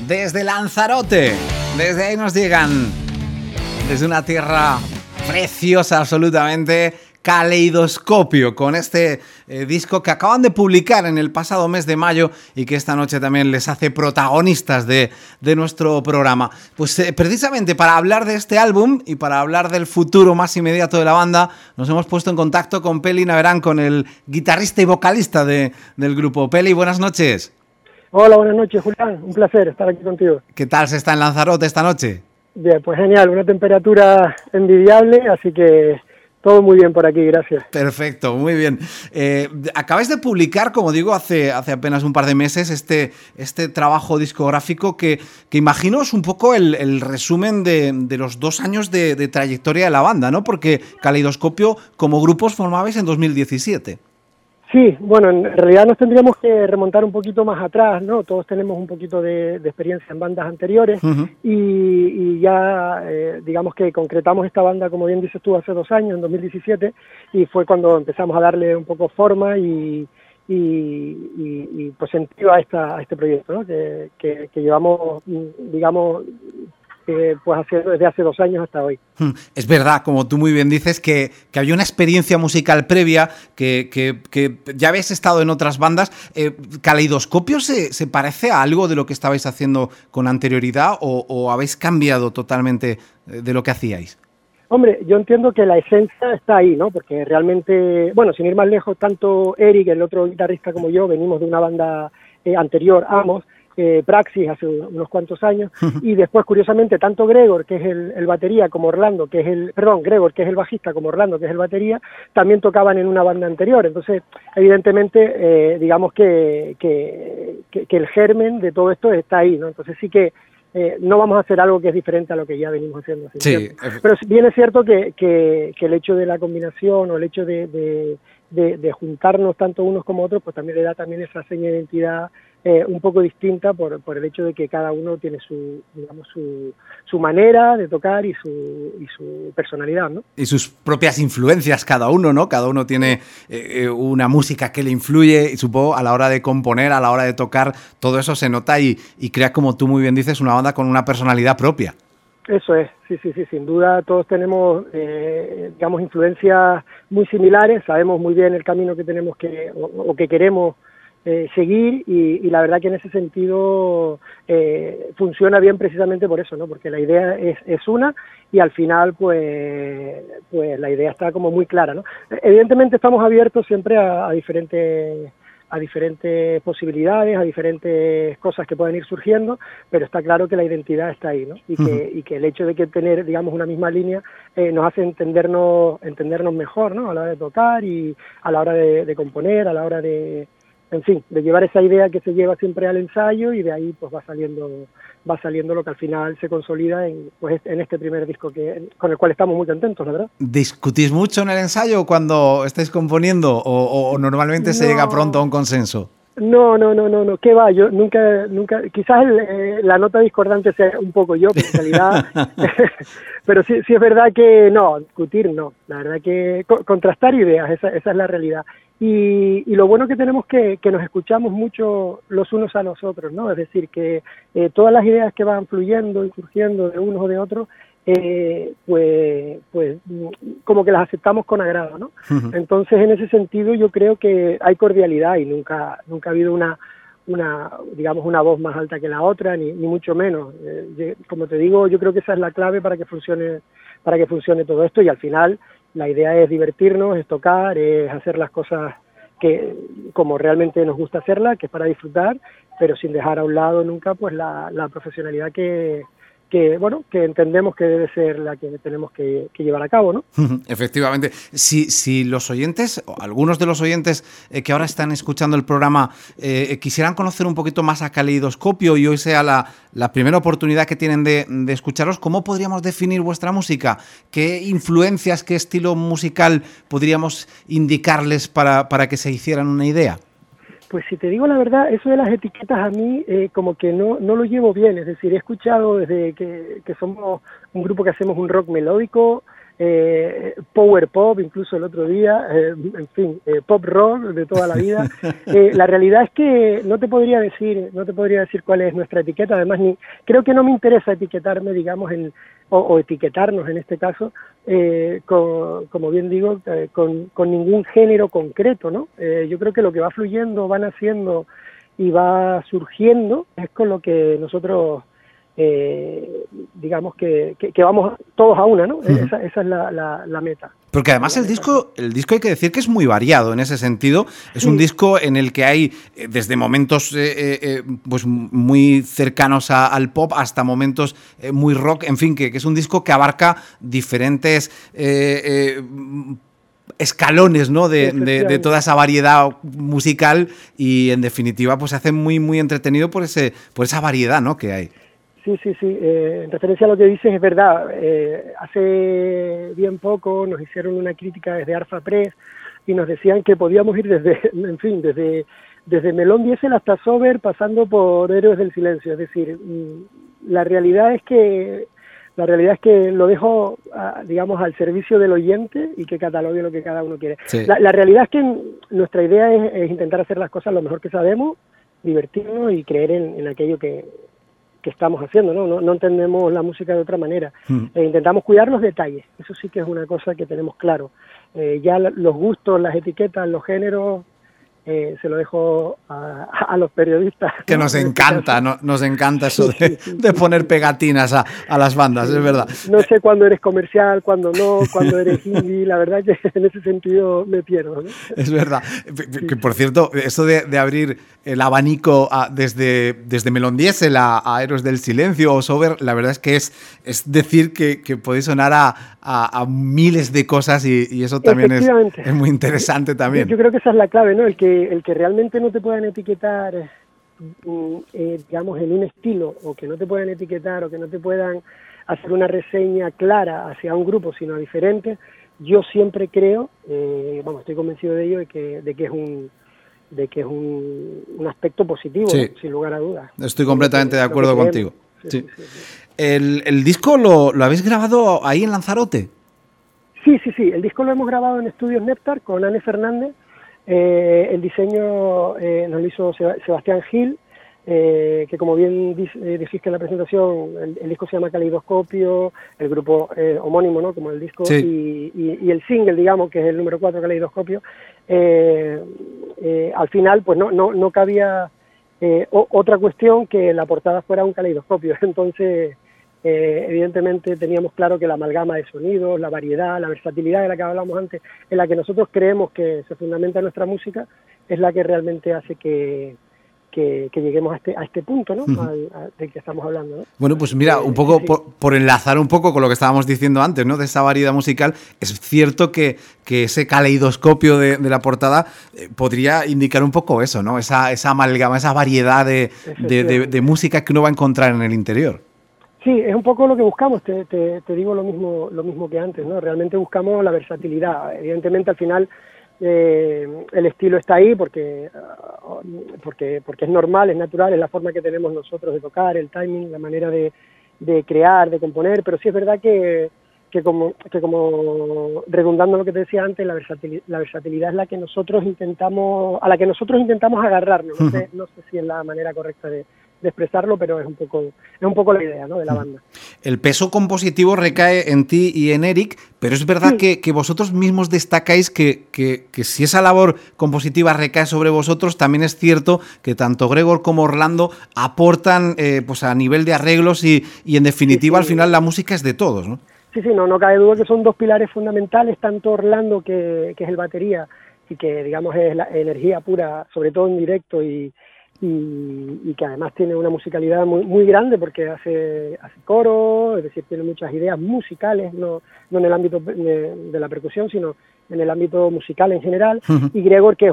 desde Lanzarote. Desde ahí nos llegan, desde una tierra preciosa absolutamente, Caleidoscopio, con este disco que acaban de publicar en el pasado mes de mayo y que esta noche también les hace protagonistas de nuestro programa. Pues precisamente para hablar de este álbum y para hablar del futuro más inmediato de la banda, nos hemos puesto en contacto con Peli Naverán, con el guitarrista y vocalista del grupo. Peli, buenas noches. Hola, buenas noches, Julián. Un placer estar aquí contigo. ¿Qué tal se está en Lanzarote esta noche? Bien, pues genial. Una temperatura envidiable, así que todo muy bien por aquí, gracias. Perfecto, muy bien. Acabáis de publicar, como digo, hace apenas un par de meses este trabajo discográfico que imagino es un poco el resumen de los 2 años de trayectoria de la banda, ¿no? Porque Caleidoscopio como grupos formabais en 2017. Sí, bueno, en realidad nos tendríamos que remontar un poquito más atrás, ¿no? Todos tenemos un poquito de experiencia en bandas anteriores. Uh-huh. y ya, digamos que concretamos esta banda, como bien dices tú, hace 2 años, en 2017, y fue cuando empezamos a darle un poco forma y pues sentido a este proyecto, ¿no? Que llevamos, digamos, pues haciendo desde hace 2 años hasta hoy. Es verdad, como tú muy bien dices, que había una experiencia musical previa, que ya habéis estado en otras bandas. ¿Caleidoscopio se parece a algo de lo que estabais haciendo con anterioridad o habéis cambiado totalmente de lo que hacíais? Hombre, yo entiendo que la esencia está ahí, ¿no? Porque realmente, bueno, sin ir más lejos, tanto Eric, el otro guitarrista, como yo, venimos de una banda anterior, Amos, Praxis, hace unos cuantos años, y después, curiosamente, tanto Gregor, que es el batería, como Orlando, que es Gregor, que es el bajista, como Orlando, que es el batería, también tocaban en una banda anterior. Entonces, evidentemente, digamos que el germen de todo esto está ahí, ¿no? Entonces sí que no vamos a hacer algo que es diferente a lo que ya venimos haciendo. Sí. Pero bien es cierto que el hecho de la combinación o el hecho de juntarnos tanto unos como otros, pues también le da también esa seña de identidad un poco distinta por el hecho de que cada uno tiene su manera de tocar y su personalidad, ¿no? Y sus propias influencias cada uno, ¿no? Cada uno tiene una música que le influye y supongo a la hora de componer, a la hora de tocar, todo eso se nota y crea, como tú muy bien dices, una banda con una personalidad propia. Eso es, sí, sin duda todos tenemos, digamos, influencias muy similares, sabemos muy bien el camino que tenemos o que queremos seguir y la verdad que en ese sentido funciona bien precisamente por eso, ¿no? Porque la idea es una y al final pues la idea está como muy clara, ¿no? Evidentemente estamos abiertos siempre a diferentes posibilidades, a diferentes cosas que pueden ir surgiendo, pero está claro que la identidad está ahí, ¿no? Y que el hecho de que tener, digamos, una misma línea nos hace entendernos mejor, ¿no? A la hora de tocar y a la hora de componer, a la hora de llevar esa idea que se lleva siempre al ensayo y de ahí pues va saliendo lo que al final se consolida en este primer disco con el cual estamos muy contentos, la verdad. ¿Discutís mucho en el ensayo cuando estáis componiendo o normalmente se llega pronto a un consenso? No, ¿qué va? Yo nunca, quizás la nota discordante sea un poco yo, pero en realidad, pero sí es verdad que no, discutir no, la verdad que contrastar ideas, esa es la realidad. Y lo bueno que tenemos que nos escuchamos mucho los unos a los otros, ¿no? Es decir, que todas las ideas que van fluyendo y surgiendo de unos o de otros, pues como que las aceptamos con agrado, ¿no? Uh-huh. Entonces, en ese sentido, yo creo que hay cordialidad y nunca ha habido una voz más alta que la otra, ni mucho menos. Como te digo, yo creo que esa es la clave para que funcione todo esto y al final la idea es divertirnos, es tocar, es hacer las cosas que como realmente nos gusta hacerlas, que es para disfrutar, pero sin dejar a un lado nunca pues la profesionalidad que entendemos que debe ser la que tenemos que llevar a cabo, ¿no? Efectivamente. Si los oyentes, o algunos de los oyentes que ahora están escuchando el programa, quisieran conocer un poquito más a Caleidoscopio y hoy sea la primera oportunidad que tienen de escucharos, ¿cómo podríamos definir vuestra música? ¿Qué influencias, qué estilo musical podríamos indicarles para que se hicieran una idea? Pues si te digo la verdad, eso de las etiquetas a mí como que no lo llevo bien, es decir, he escuchado desde que somos un grupo que hacemos un rock melódico, power pop, incluso el otro día, en fin, pop rock de toda la vida. La realidad es que no te podría decir cuál es nuestra etiqueta, además creo que no me interesa etiquetarme, digamos, o etiquetarnos en este caso, como bien digo, con ningún género concreto, ¿no? Yo creo que lo que va fluyendo, va naciendo y va surgiendo es con lo que nosotros digamos que vamos todos a una, ¿no? Esa es la meta. Porque además el disco hay que decir que es muy variado en ese sentido. Es un disco en el que hay desde momentos pues muy cercanos al pop hasta momentos muy rock, en fin, que es un disco que abarca diferentes escalones, ¿no? de toda esa variedad musical y en definitiva pues se hace muy muy entretenido por esa variedad, ¿no? que hay. Sí. En referencia a lo que dices, es verdad. Hace bien poco nos hicieron una crítica desde Arfa Press y nos decían que podíamos ir desde Melón Diesel hasta Sober, pasando por Héroes del Silencio. Es decir, la realidad es que lo dejo, digamos, al servicio del oyente y que catalogue lo que cada uno quiere. Sí. La realidad es que nuestra idea es intentar hacer las cosas lo mejor que sabemos, divertirnos y creer en aquello que estamos haciendo, ¿no? No entendemos la música de otra manera. Intentamos cuidar los detalles, eso sí que es una cosa que tenemos claro. Ya los gustos, las etiquetas, los géneros, se lo dejo a los periodistas. Que nos encanta, nos encanta eso de poner pegatinas a las bandas, es verdad. No sé cuándo eres comercial, cuándo no, cuándo eres indie, la verdad que en ese sentido me pierdo, ¿no? Es verdad. Que por cierto, eso de abrir el abanico desde Melón Diesel a Héroes del Silencio o Sober, la verdad es que es decir que podéis sonar a miles de cosas y eso también es muy interesante también. Yo creo que esa es la clave, ¿no? El que realmente no te puedan etiquetar, digamos, en un estilo, o que no te puedan etiquetar, o que no te puedan hacer una reseña clara hacia un grupo, sino a diferentes, yo siempre creo, estoy convencido de ello, de que es un aspecto positivo, sí, ¿no? Sin lugar a dudas. Estoy completamente de acuerdo contigo. Sí. Sí. ¿El disco lo habéis grabado ahí en Lanzarote? Sí. El disco lo hemos grabado en Estudios Néctar con Anne Fernández. El diseño nos lo hizo Sebastián Gil, que como bien dijiste en la presentación, el disco se llama Caleidoscopio, el grupo homónimo, ¿no? Como el disco, sí. y el single, digamos, que es el número 4, Caleidoscopio. Al final, pues no cabía otra cuestión que la portada fuera un caleidoscopio. Entonces, evidentemente teníamos claro que la amalgama de sonidos, la variedad, la versatilidad de la que hablamos antes, en la que nosotros creemos que se fundamenta nuestra música, es la que realmente hace que lleguemos a este punto, ¿no? Del que estamos hablando, ¿no? Bueno, pues mira, un poco por enlazar un poco con lo que estábamos diciendo antes, ¿no? De esa variedad musical, es cierto que ese caleidoscopio de la portada podría indicar un poco eso, ¿no? Esa amalgama, esa variedad de música que uno va a encontrar en el interior. Sí, es un poco lo que buscamos, te digo lo mismo que antes, ¿no? Realmente buscamos la versatilidad. Evidentemente, al final, el estilo está ahí porque es normal, es natural, es la forma que tenemos nosotros de tocar, el timing, la manera de crear, de componer, pero sí es verdad que como redundando en lo que te decía antes, la versatilidad es la que a la que nosotros intentamos agarrarnos. No sé si es la manera correcta de expresarlo, pero es un poco la idea, ¿no? De la banda. El peso compositivo recae en ti y en Eric, pero es verdad que vosotros mismos destacáis que si esa labor compositiva recae sobre vosotros, también es cierto que tanto Gregor como Orlando aportan pues a nivel de arreglos y en definitiva al final la música es de todos, ¿no? Sí, no cabe duda que son dos pilares fundamentales, tanto Orlando, que es el batería y que digamos es la energía pura, sobre todo en directo, y que además tiene una musicalidad muy, muy grande porque hace coro, es decir, tiene muchas ideas musicales, no en el ámbito de la percusión, sino en el ámbito musical en general, y Gregor, que es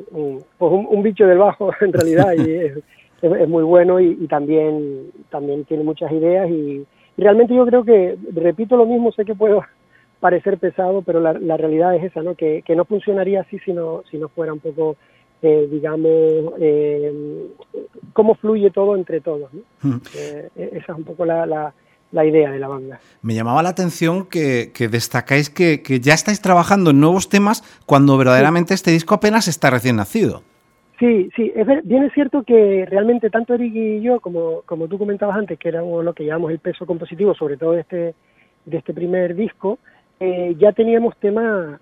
un bicho del bajo en realidad, y es muy bueno y también tiene muchas ideas, y realmente yo creo que, repito lo mismo, sé que puedo parecer pesado, pero la realidad es esa, ¿no? Que no funcionaría así si no fuera un poco digamos, cómo fluye todo entre todos, ¿no? Esa es un poco la la idea de la banda. Me llamaba la atención que destacáis que ya estáis trabajando en nuevos temas cuando verdaderamente este disco apenas está recién nacido. Sí, bien es cierto que realmente tanto Eric y yo, como tú comentabas antes, que éramos lo que llamamos el peso compositivo, sobre todo de este primer disco, ya teníamos temas,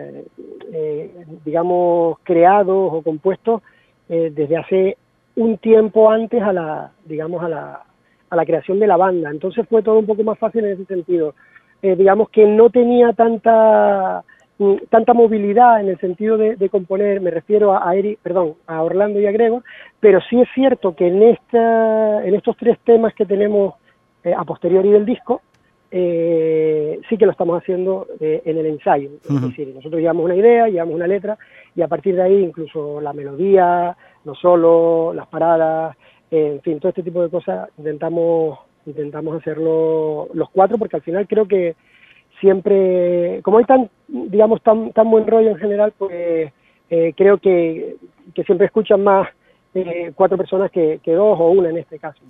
digamos, creados o compuestos desde hace un tiempo antes a la creación de la banda. Entonces fue todo un poco más fácil en ese sentido. Digamos que no tenía tanta movilidad en el sentido de componer, me refiero a Orlando y a Gregor, pero sí es cierto que en estos 3 temas que tenemos a posteriori del disco, sí que lo estamos haciendo en el ensayo. Es decir, nosotros llevamos una idea, llevamos una letra, y a partir de ahí incluso la melodía, los solos, las paradas, en fin, todo este tipo de cosas intentamos hacerlo los 4, porque al final creo que siempre, como hay tan buen rollo en general, pues creo que siempre escuchan más 4 personas que 2 o 1 en este caso.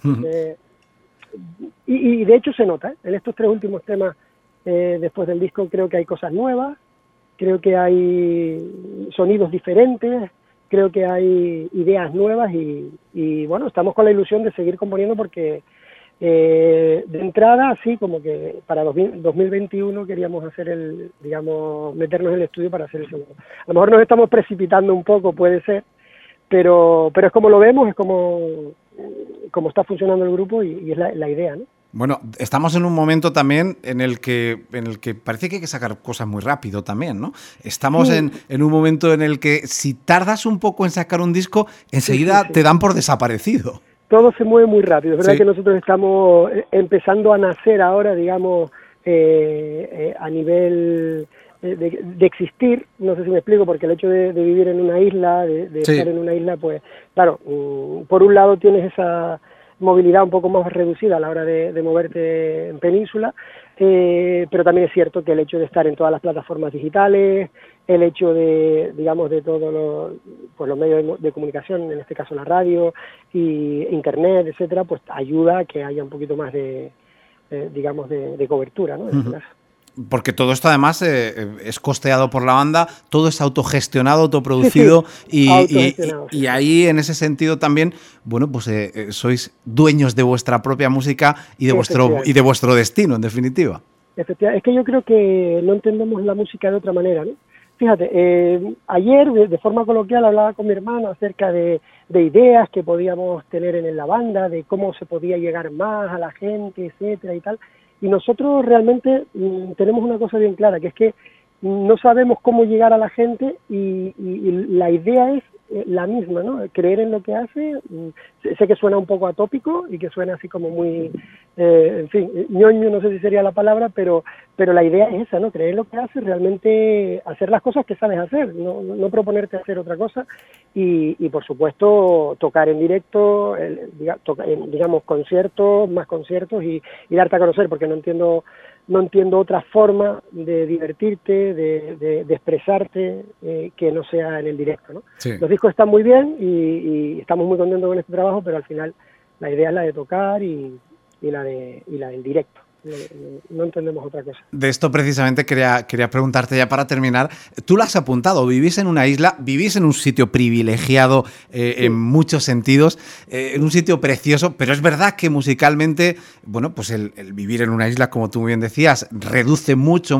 Y de hecho se nota, en estos 3 últimos temas después del disco creo que hay cosas nuevas, creo que hay sonidos diferentes, creo que hay ideas nuevas y bueno, estamos con la ilusión de seguir componiendo porque de entrada, así como que para 2021 queríamos hacer meternos en el estudio para hacer el segundo. A lo mejor nos estamos precipitando un poco, puede ser, pero es como lo vemos, es como está funcionando el grupo y es la idea, ¿no? Bueno, estamos en un momento también en el que parece que hay que sacar cosas muy rápido también, ¿no? Estamos en un momento en el que si tardas un poco en sacar un disco, enseguida te dan por desaparecido. Todo se mueve muy rápido. Es verdad que nosotros estamos empezando a nacer ahora, digamos, a nivel de existir, no sé si me explico, porque el hecho de vivir en una isla, de estar en una isla, pues claro, por un lado tienes esa movilidad un poco más reducida a la hora de moverte en península, pero también es cierto que el hecho de estar en todas las plataformas digitales, el hecho de todos los medios de comunicación, en este caso la radio y internet, etcétera, pues ayuda a que haya un poquito más de cobertura, ¿no? En este caso. Porque todo esto además es costeado por la banda, todo es autogestionado, autoproducido y ahí en ese sentido también, bueno, pues sois dueños de vuestra propia música y de vuestro destino, en definitiva. Efectivamente, es que yo creo que no entendemos la música de otra manera, ¿no? Fíjate, ayer de forma coloquial hablaba con mi hermano acerca de ideas que podíamos tener en la banda, de cómo se podía llegar más a la gente, etcétera y tal. Y nosotros realmente tenemos una cosa bien clara, que es que no sabemos cómo llegar a la gente y la idea es la misma, ¿no? Creer en lo que hace. Sé que suena un poco atópico y que suena así como muy, en fin, ñoño, no sé si sería la palabra, pero la idea es esa, ¿no? Creer en lo que hace, realmente hacer las cosas que sabes hacer, no proponerte hacer otra cosa y por supuesto tocar en directo, digamos conciertos, más conciertos y darte a conocer, porque no entiendo otra forma de divertirte, de expresarte que no sea en el directo, ¿no? Sí. Los discos están muy bien y estamos muy contentos con este trabajo, pero al final la idea es la de tocar y la del directo. No entendemos otra cosa. De esto precisamente quería preguntarte ya para terminar. Tú lo has apuntado, vivís en una isla, vivís en un sitio privilegiado en muchos sentidos, en un sitio precioso, pero es verdad que musicalmente, bueno, pues el vivir en una isla, como tú muy bien decías, reduce mucho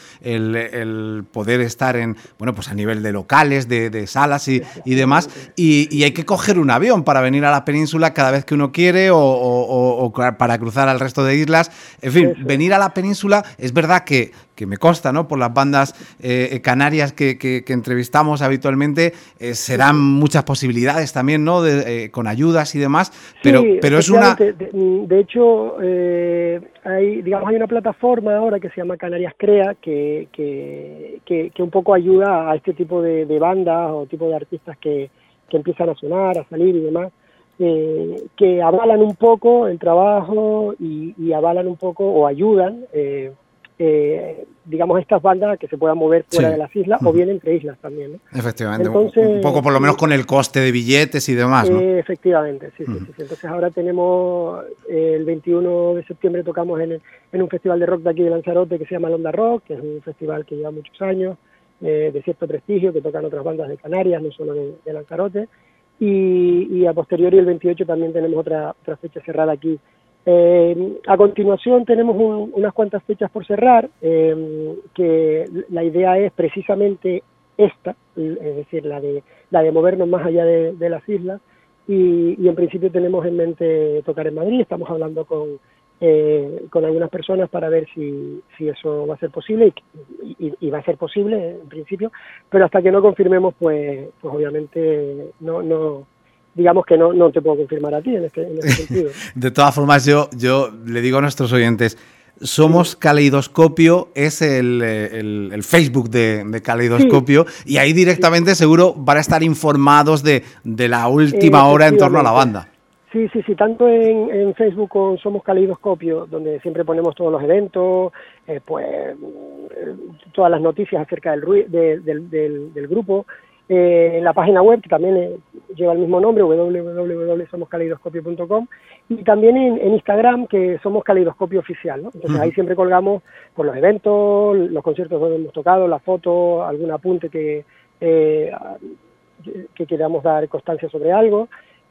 el poder estar pues a nivel de locales, de salas y demás, y hay que coger un avión para venir a la península cada vez que uno quiere o para cruzar al resto de islas. En fin, venir a la península, es verdad que me consta, ¿no? Por las bandas canarias que entrevistamos habitualmente, se dan muchas posibilidades también, ¿no? Con ayudas y demás, pero es una... De hecho, hay una plataforma ahora que se llama Canarias Crea, que un poco ayuda a este tipo de bandas o tipo de artistas que empiezan a sonar, a salir y demás. Que avalan un poco el trabajo y avalan un poco o ayudan digamos, estas bandas que se puedan mover fuera Sí. de las islas o bien entre islas también, ¿no? Efectivamente, Entonces, un poco por lo menos con el coste de billetes y demás, ¿no? Efectivamente, sí. Entonces ahora tenemos el 21 de septiembre tocamos en un festival de rock de aquí de Lanzarote que se llama Onda Rock, que es un festival que lleva muchos años, de cierto prestigio, que tocan otras bandas de Canarias, no solo de Lanzarote, y a posteriori el 28 también tenemos otra fecha cerrada aquí. A continuación tenemos unas cuantas fechas por cerrar, que la idea es precisamente esta, es decir, la de movernos más allá de las islas, y en principio tenemos en mente tocar en Madrid. Estamos hablando con algunas personas para ver si eso va a ser posible, y va a ser posible en principio, pero hasta que no confirmemos, pues obviamente no digamos que no te puedo confirmar a ti en este sentido. De todas formas, yo le digo a nuestros oyentes, Somos Caleidoscopio, es el Facebook de Caleidoscopio, y ahí directamente seguro van a estar informados de la última hora en torno a la banda. Sí, tanto en Facebook con Somos Caleidoscopio, donde siempre ponemos todos los eventos, todas las noticias acerca del grupo, en la página web, que también lleva el mismo nombre, www.somoscaleidoscopio.com, y también en Instagram, que somos Caleidoscopio Oficial, ¿no? Entonces ahí siempre colgamos por los eventos, los conciertos donde hemos tocado, las fotos, algún apunte que queramos dar constancia sobre algo.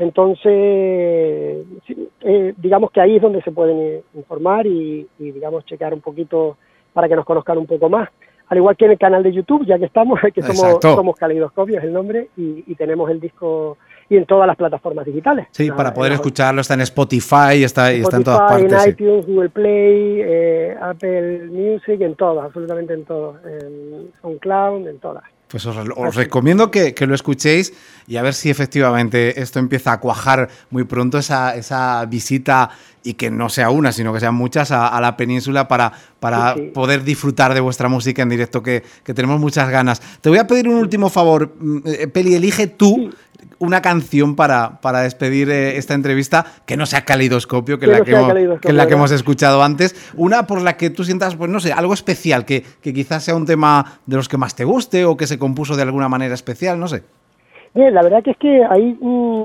Entonces, digamos que ahí es donde se pueden informar y digamos, checar un poquito para que nos conozcan un poco más. Al igual que en el canal de YouTube, ya que estamos, que somos Caleidoscopio, es el nombre, y tenemos el disco y en todas las plataformas digitales. Sí, para poder escucharlo, está en Spotify, está en todas partes. En iTunes, Google Play, Apple Music, en todas, absolutamente en todas. En SoundCloud, en todas. Pues os recomiendo que lo escuchéis y a ver si efectivamente esto empieza a cuajar muy pronto, esa visita, y que no sea una, sino que sean muchas, a la península para poder disfrutar de vuestra música en directo, que tenemos muchas ganas. Te voy a pedir un último favor, Peli, elige tú una canción para despedir esta entrevista que no sea Caleidoscopio, que es la que hemos escuchado antes. Una por la que tú sientas, pues no sé, algo especial, que quizás sea un tema de los que más te guste o que se compuso de alguna manera especial, no sé. Bien, la verdad que es que ahí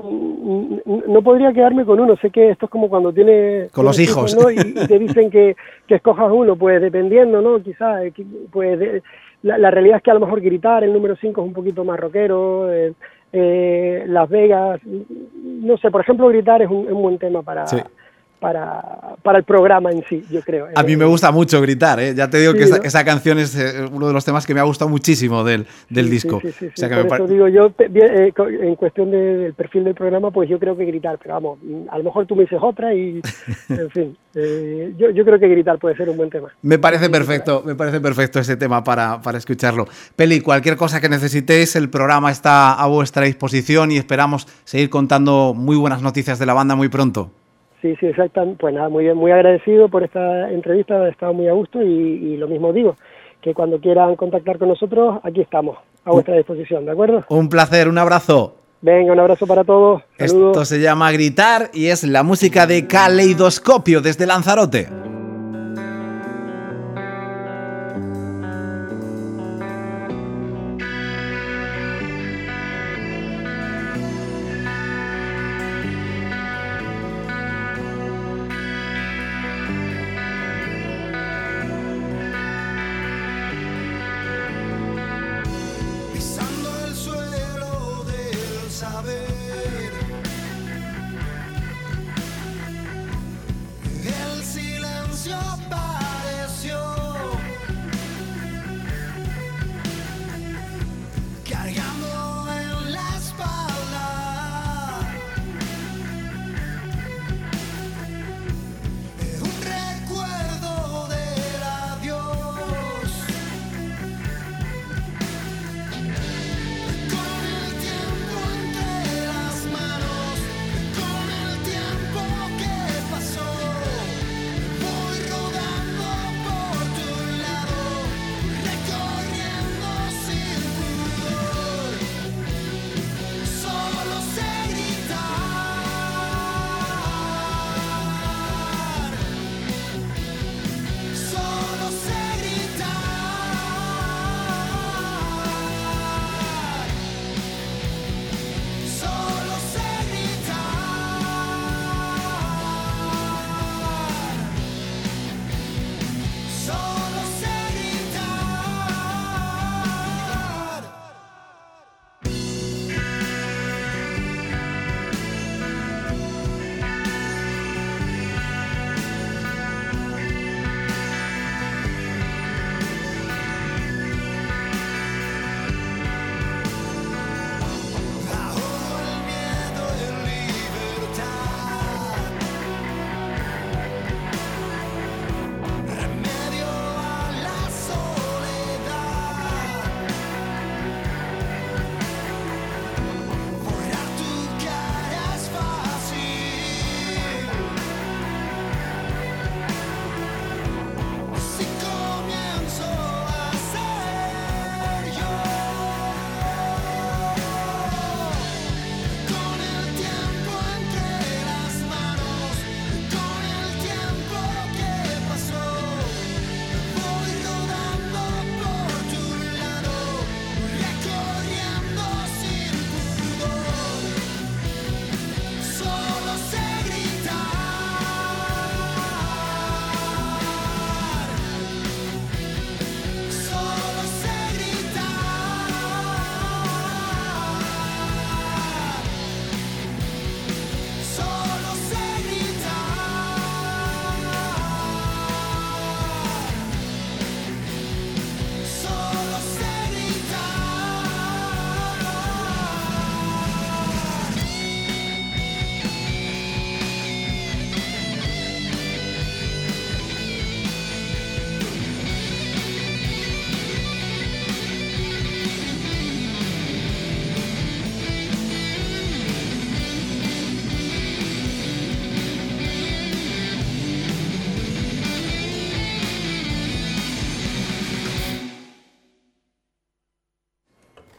no podría quedarme con uno. Sé que esto es como cuando tienes con los hijos, ¿no? y te dicen que escojas uno, pues dependiendo, ¿no? Quizás, pues la realidad es que a lo mejor Gritar, el número 5, es un poquito más rockero. Las Vegas, no sé, por ejemplo, Gritar es un buen tema para el programa en sí, yo creo. A mí me gusta mucho Gritar, ¿eh? Ya te digo que esa canción es uno de los temas que me ha gustado muchísimo del disco. Sí. O sea, que por eso digo yo, en cuestión del perfil del programa, pues yo creo que Gritar, pero vamos, a lo mejor tú me dices otra y, en fin, yo creo que Gritar puede ser un buen tema. Me parece perfecto ese tema para escucharlo. Peli, cualquier cosa que necesitéis, el programa está a vuestra disposición y esperamos seguir contando muy buenas noticias de la banda muy pronto. Sí, exacto. Pues nada, muy bien, muy agradecido por esta entrevista, he estado muy a gusto y lo mismo digo, que cuando quieran contactar con nosotros, aquí estamos, a vuestra disposición, ¿de acuerdo? Un placer, un abrazo. Venga, un abrazo para todos. Saludos. Esto se llama Gritar y es la música de Caleidoscopio desde Lanzarote. Pisando el suelo del saber, el silencio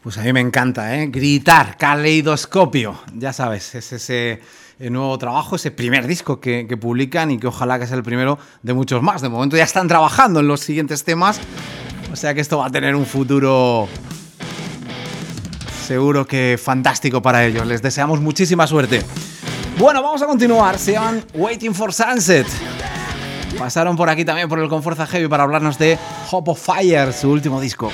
Pues a mí me encanta, ¿eh? Gritar, Caleidoscopio. Ya sabes, es ese nuevo trabajo, ese primer disco que publican y que ojalá que sea el primero de muchos más. De momento ya están trabajando en los siguientes temas, o sea que esto va a tener un futuro seguro que fantástico para ellos. Les deseamos muchísima suerte. Bueno, vamos a continuar. Se llaman Waiting for Sunset. Pasaron por aquí también por el Con Fuerza Heavy para hablarnos de Hope of Fire, su último disco.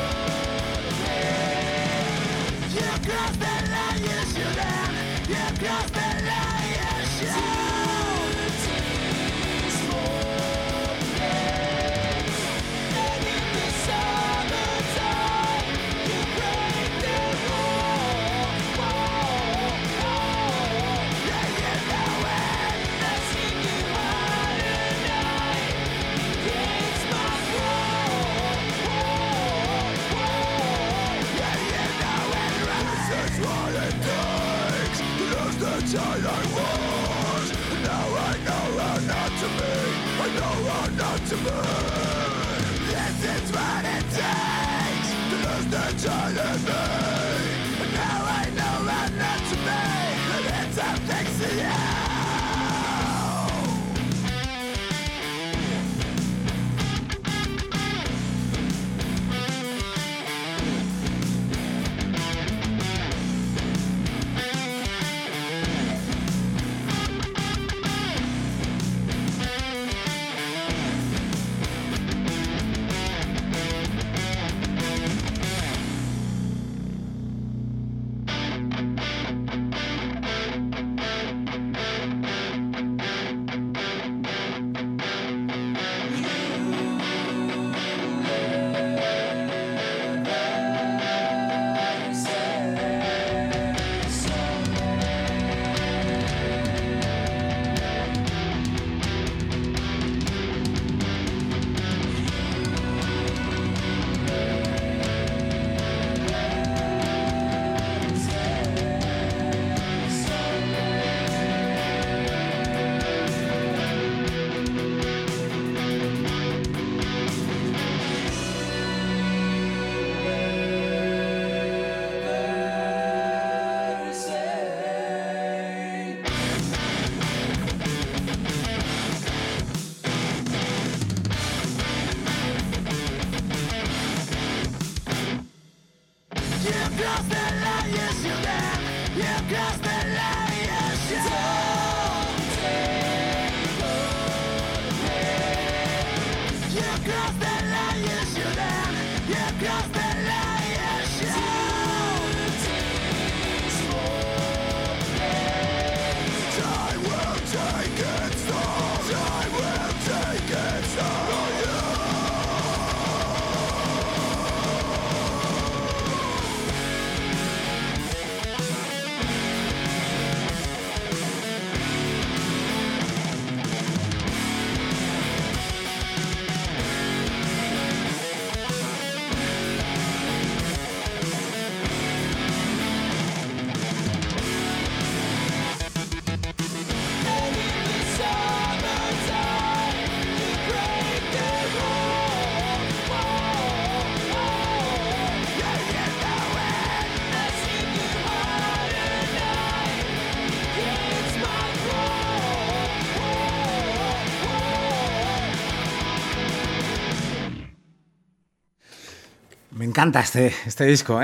Me encanta este disco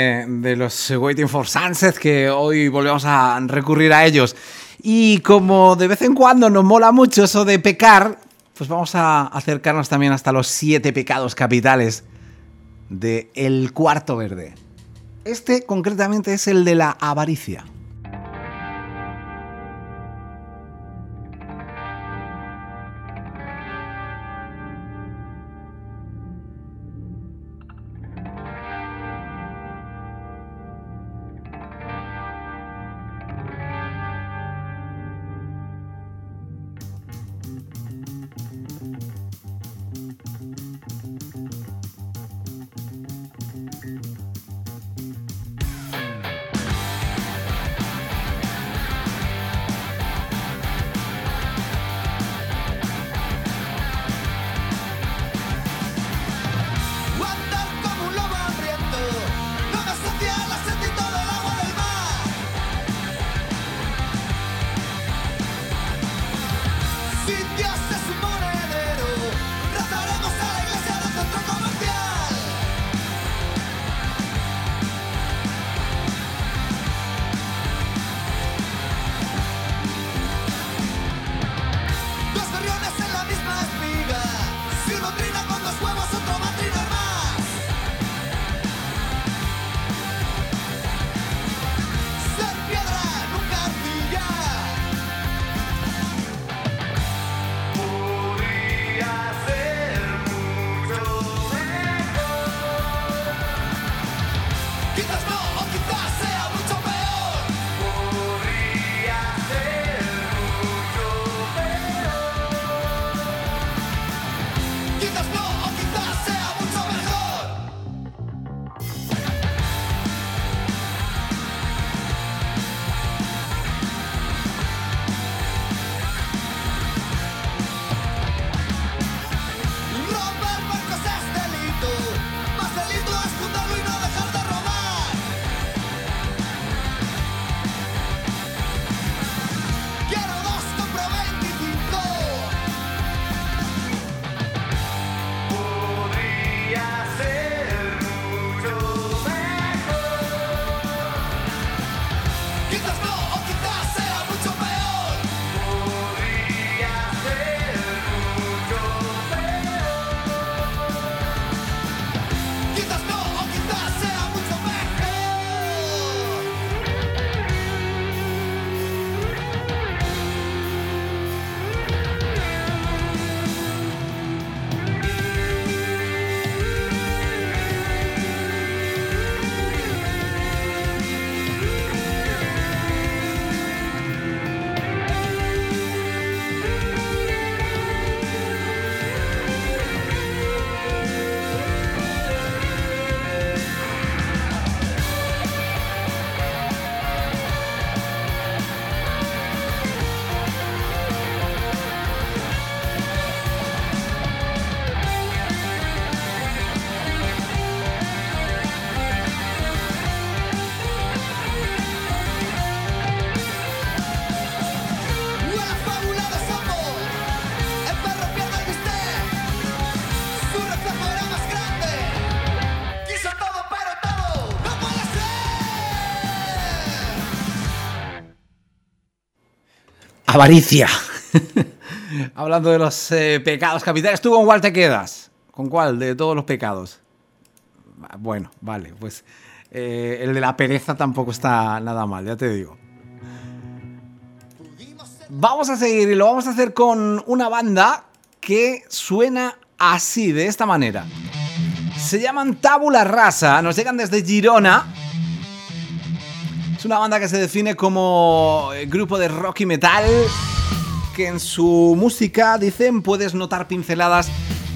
de los Waiting for Sunset, que hoy volvemos a recurrir a ellos. Y como de vez en cuando nos mola mucho eso de pecar, pues vamos a acercarnos también hasta los 7 pecados capitales de El Cuarto Verde. Este concretamente es el de la avaricia. avaricia. Hablando de los pecados capitales, ¿tú con cuál te quedas? ¿Con cuál de todos los pecados? Bueno, vale, pues el de la pereza tampoco está nada mal, ya te digo. Vamos a seguir y lo vamos a hacer con una banda que suena así, de esta manera. Se llaman Tabula Rasa, nos llegan desde Girona. Es una banda que se define como grupo de rock y metal, que en su música, dicen, puedes notar pinceladas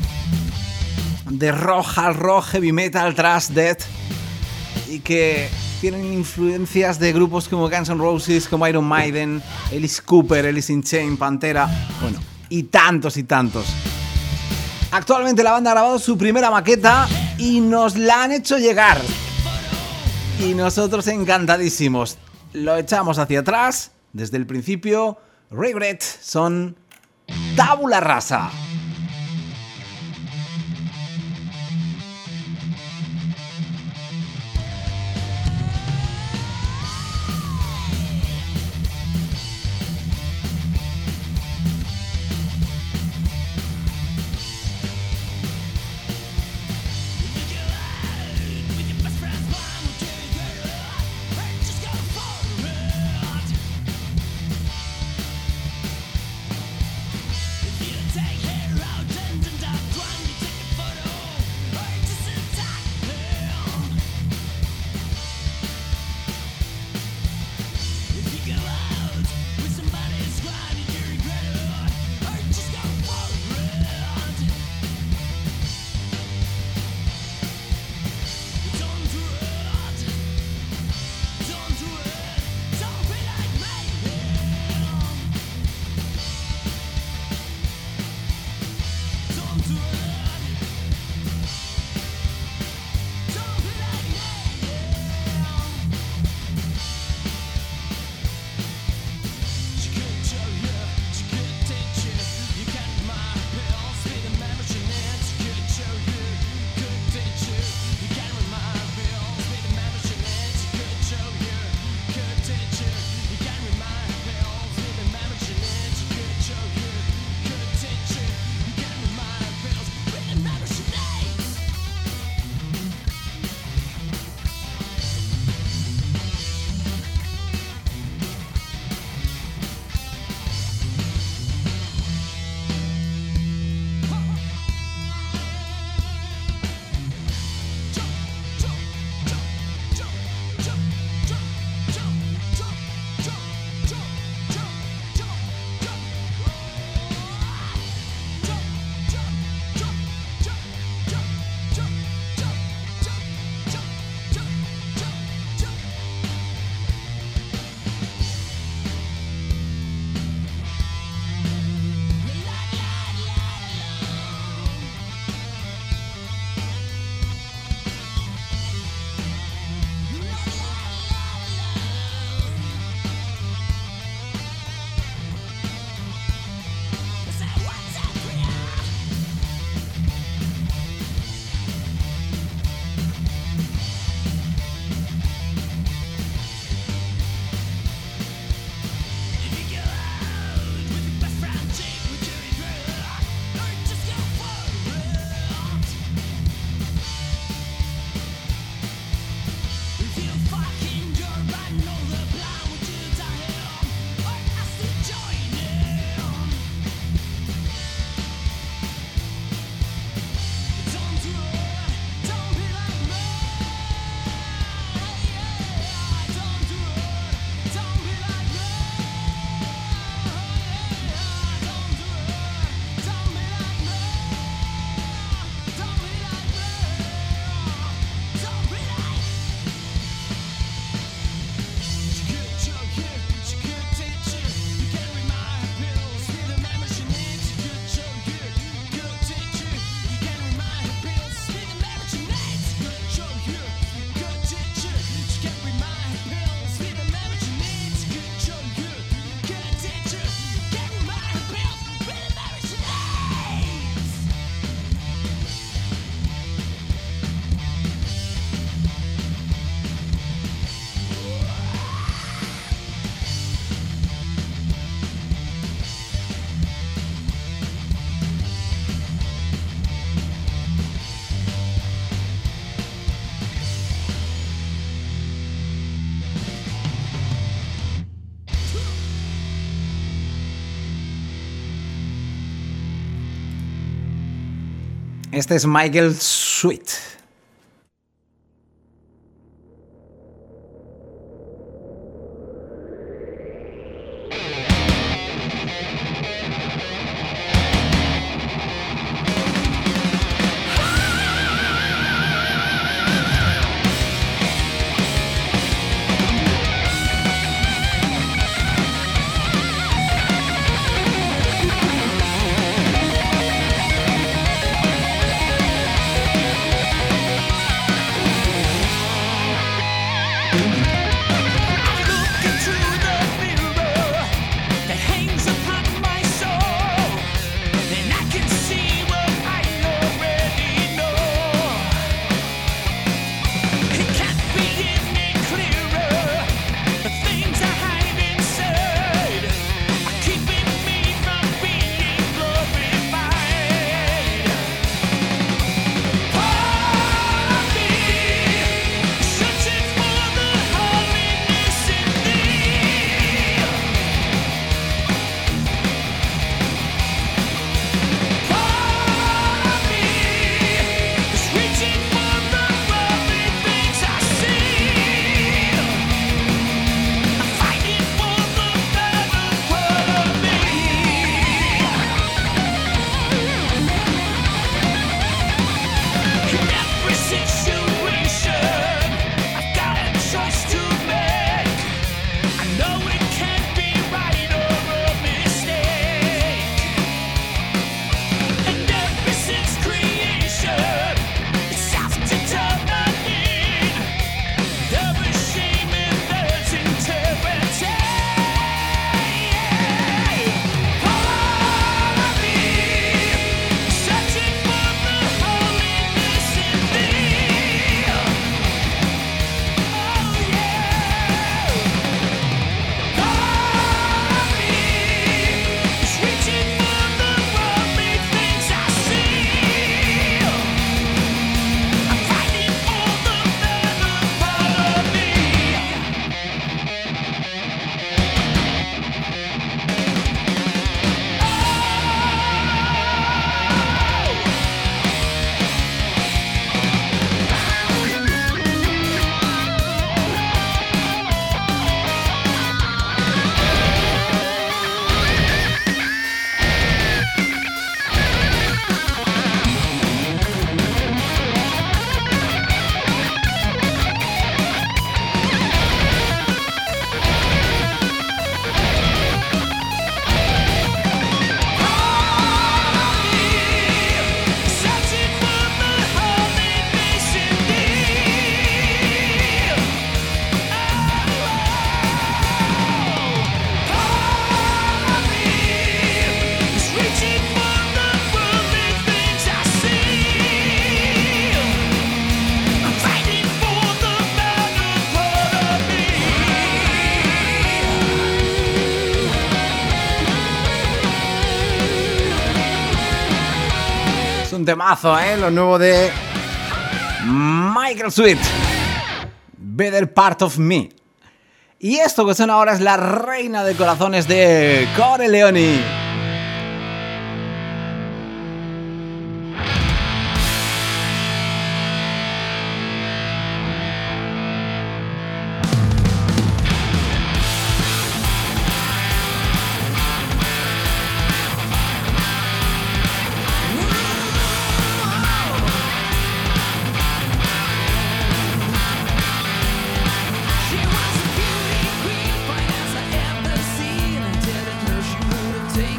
de rock, hard rock, heavy metal, thrash, death, y que tienen influencias de grupos como Guns N' Roses, como Iron Maiden, Alice Cooper, Alice in Chains, Pantera, bueno, y tantos y tantos. Actualmente la banda ha grabado su primera maqueta y nos la han hecho llegar. Y nosotros encantadísimos. Lo echamos hacia atrás, desde el principio. Regret son Tabula Rasa. Take care. Este es Michael Sweet. Temazo, lo nuevo de Michael Sweet, Better Part of Me. Y esto que suena ahora es la reina de corazones de Corleone. Take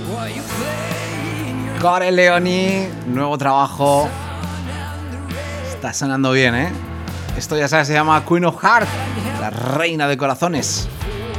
Core Leoni, nuevo trabajo. Está sonando bien, ¿eh? Esto ya sabes, se llama Queen of Hearts, la reina de corazones.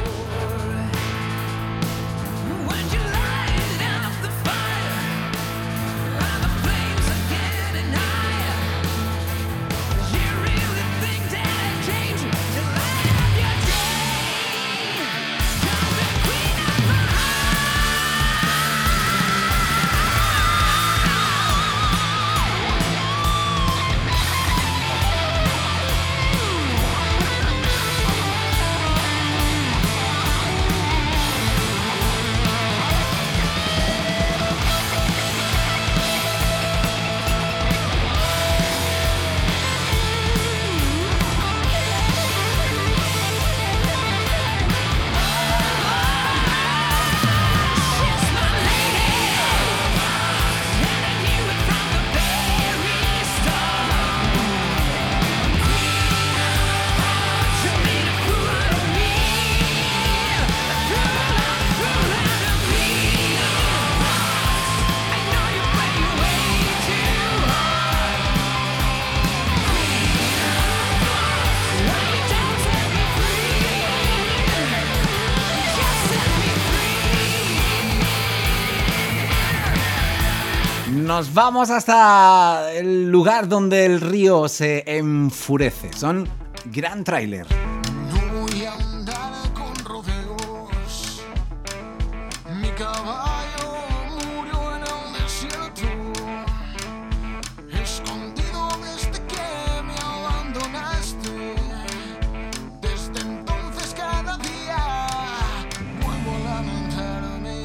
Nos vamos hasta el lugar donde el río se enfurece. Son Gran Trailer. No voy a andar con rodeos. Mi caballo murió en el desierto, escondido desde que me abandonaste. Desde entonces cada día vuelvo a lamentarme.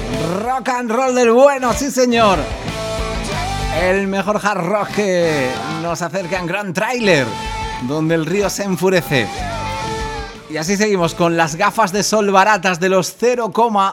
Rock and roll del bueno, sí señor. El mejor hard rock que nos acerca en Grand Trailer, donde el río se enfurece. Y así seguimos con las gafas de sol baratas de los 0,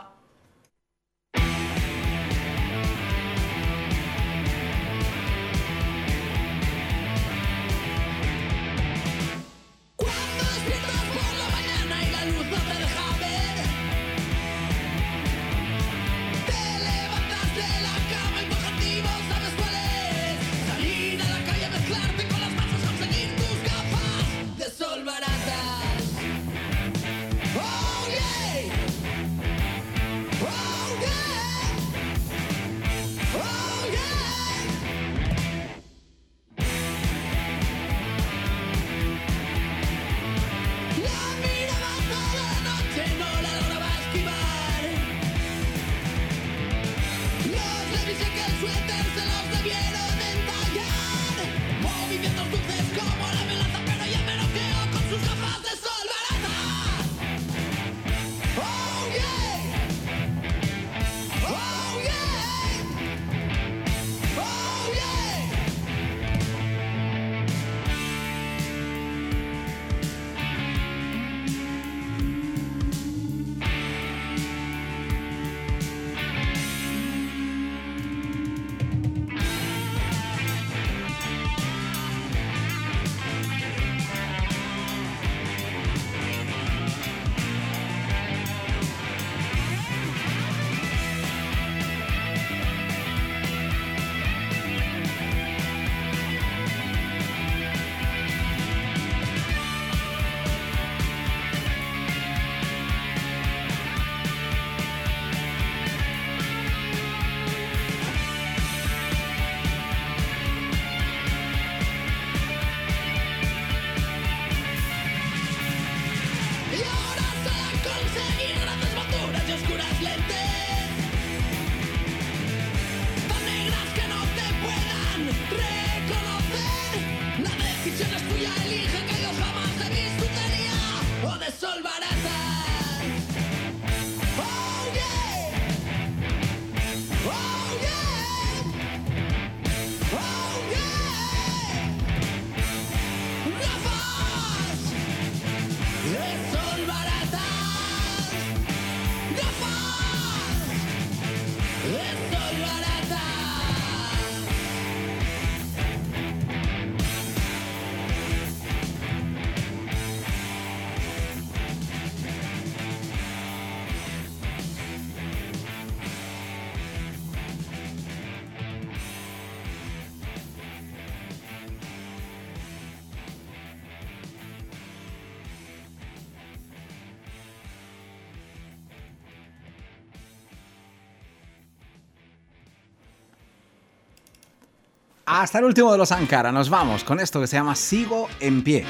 Hasta el último de los Ankara. Nos vamos con esto que se llama Sigo en pie.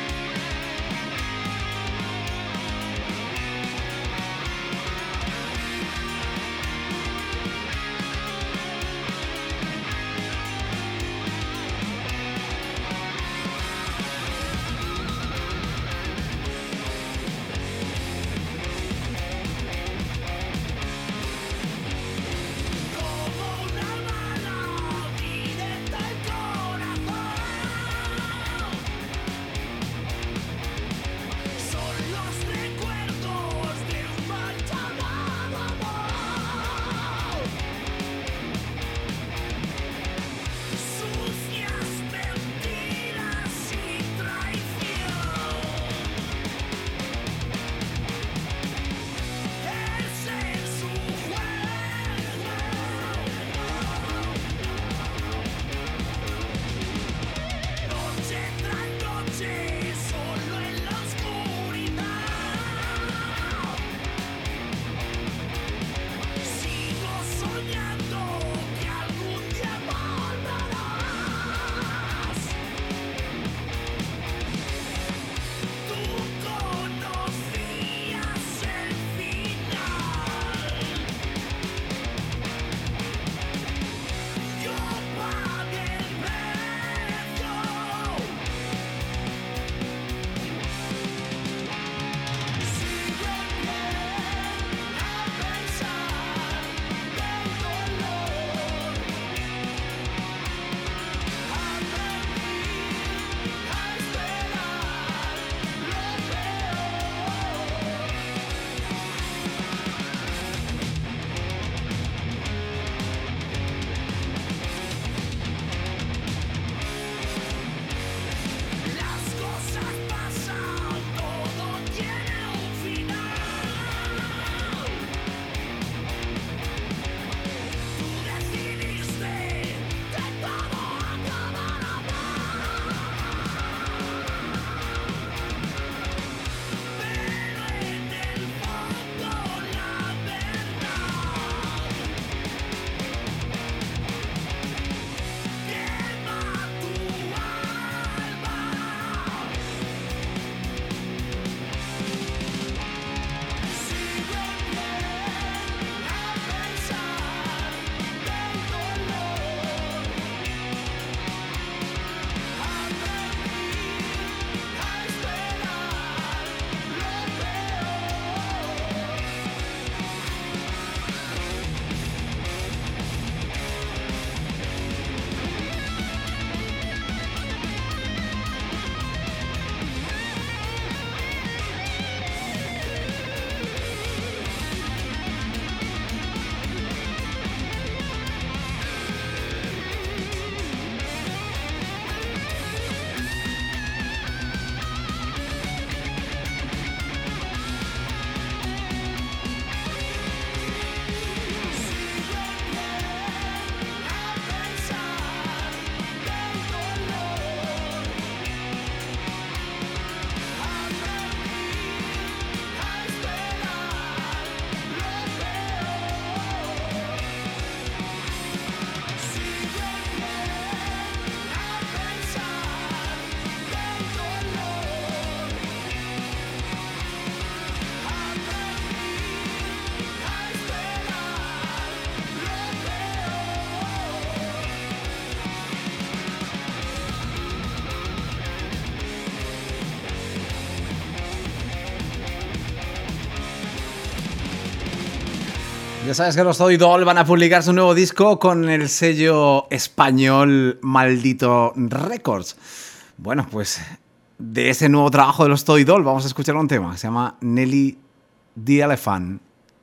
Ya sabes que los Toy Doll van a publicar su nuevo disco con el sello español Maldito Records. Bueno, pues de ese nuevo trabajo de los Toy Doll vamos a escuchar un tema que se llama Nelly the Elephant.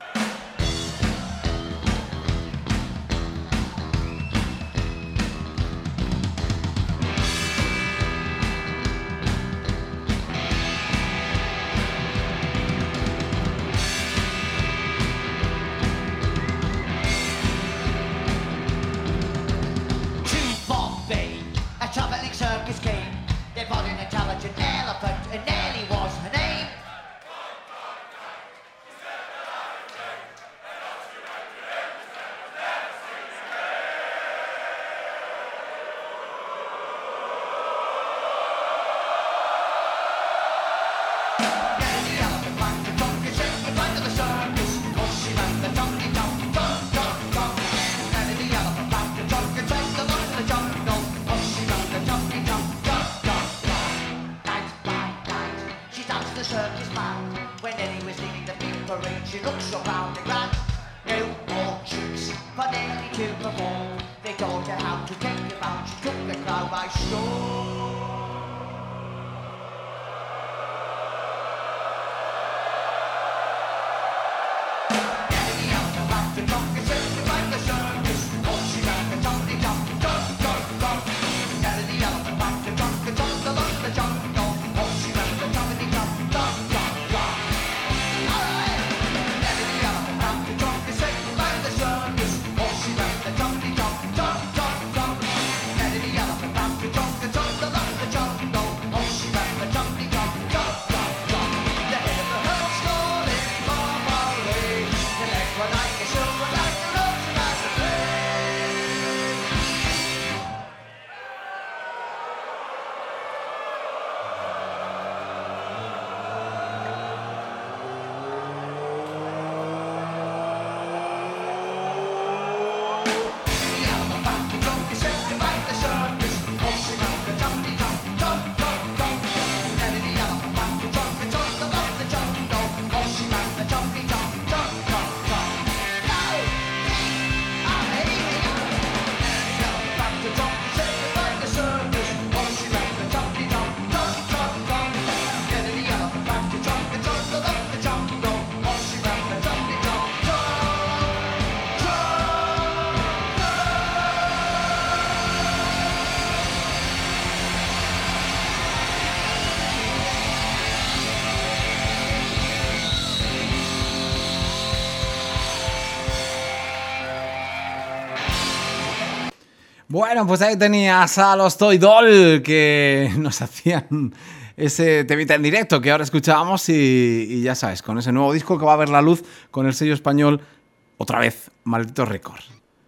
Bueno, pues ahí tenías a los Toy Doll que nos hacían ese temita en directo que ahora escuchábamos y ya sabes, con ese nuevo disco que va a ver la luz con el sello español, otra vez, Maldito Record.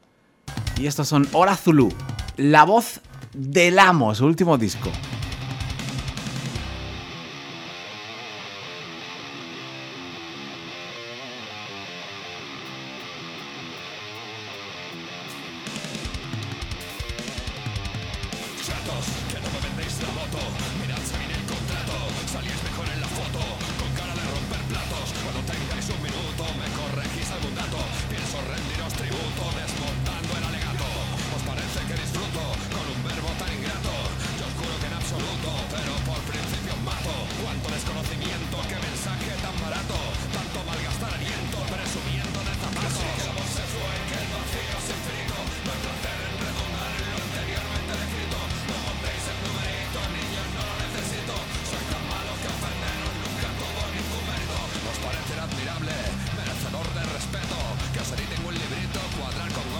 Y estos son Hora Zulu, la voz del amo, su último disco. Admirable, merecedor de respeto, que os editen un librito, cuadrar con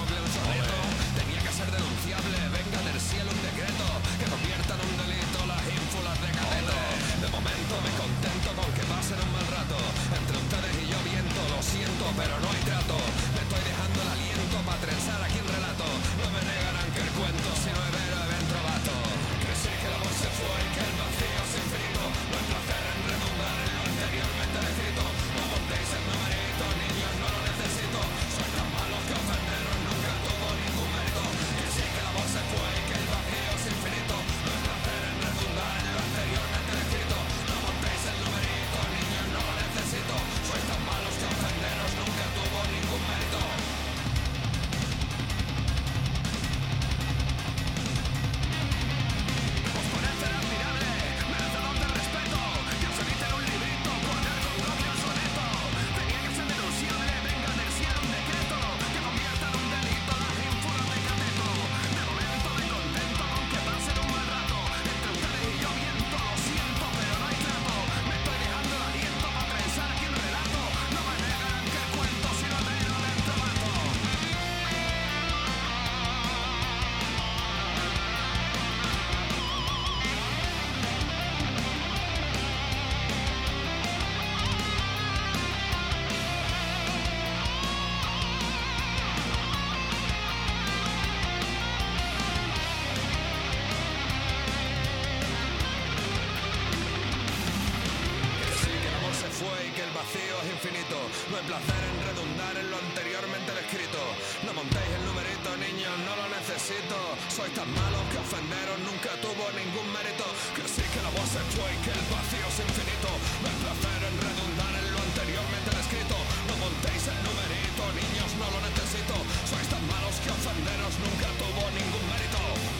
placer en redundar en lo anteriormente descrito. No montéis el numerito, niños, no lo necesito. Sois tan malos que ofenderos nunca tuvo ningún mérito. Que sí que la voz se fue y que el vacío es infinito. No hay placer en redundar en lo anteriormente descrito. No montéis el numerito, niños, no lo necesito. Sois tan malos que ofenderos nunca tuvo ningún mérito.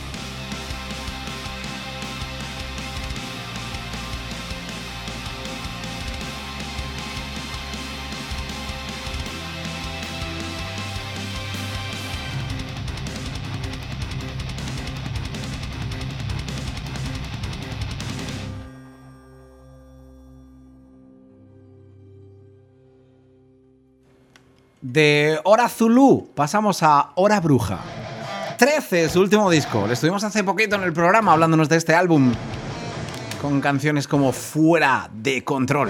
De Hora Zulu pasamos a Hora Bruja. 13, su último disco. Le estuvimos hace poquito en el programa hablándonos de este álbum con canciones como Fuera de Control.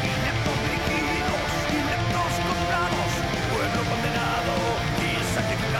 Sacrificio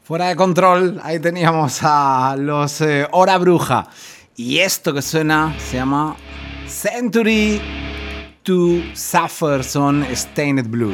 Fuera de control, ahí teníamos a los Hora Bruja. Y esto que suena se llama Century to Suffer, son Stained Blood.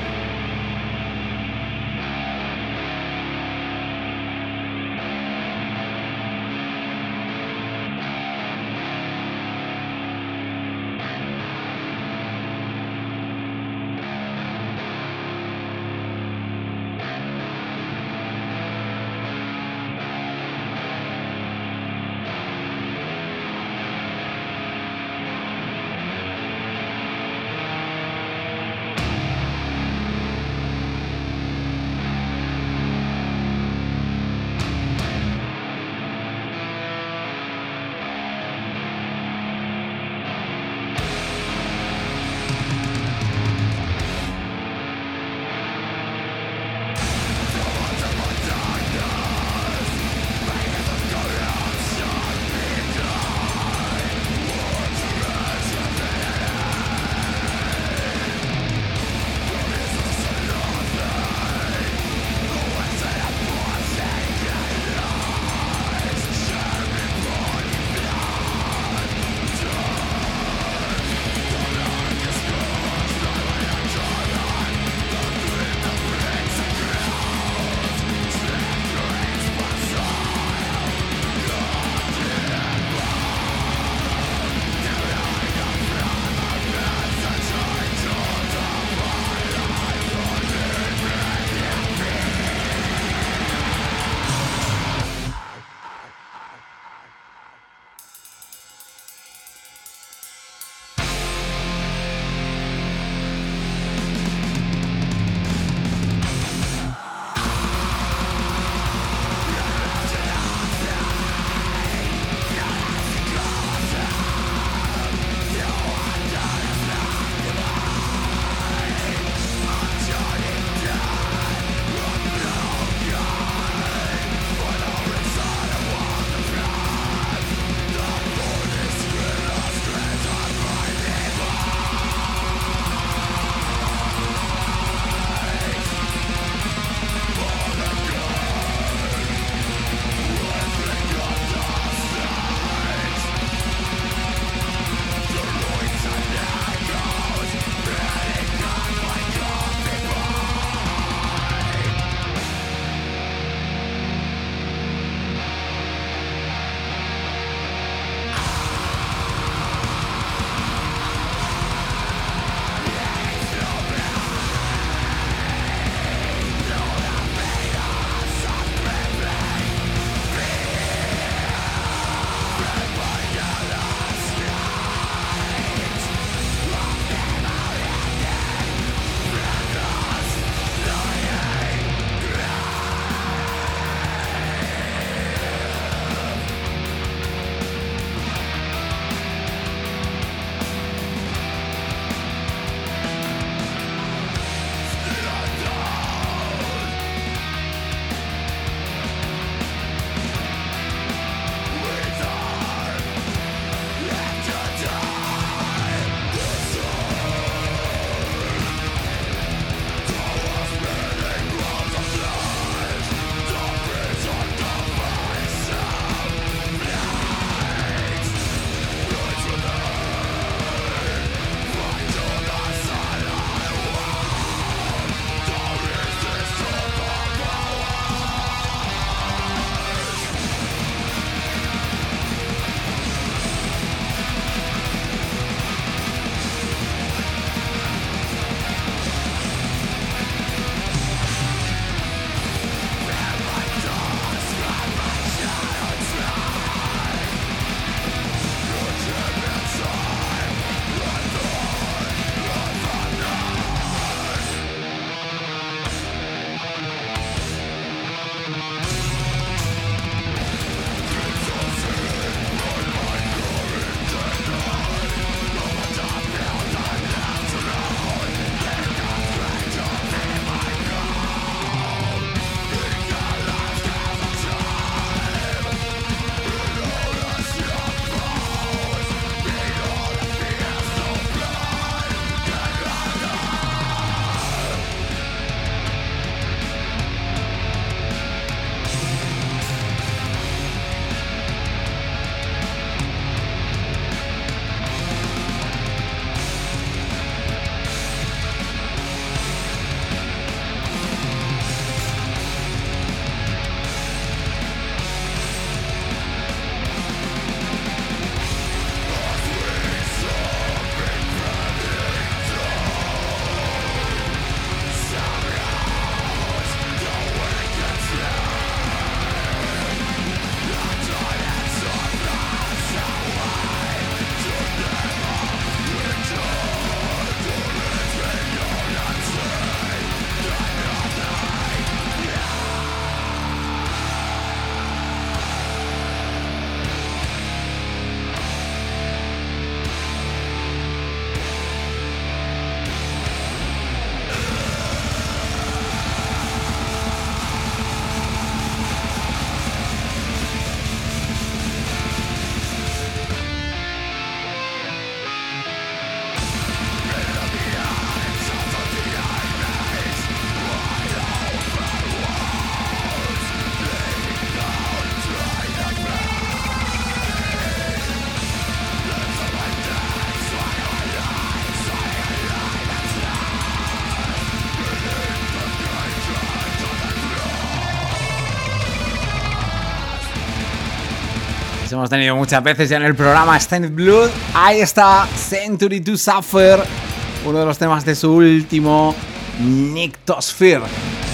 hemos tenido muchas veces ya en el programa. Stained Blood. Ahí está Century to Suffer, uno de los temas de su último Nyctosphere.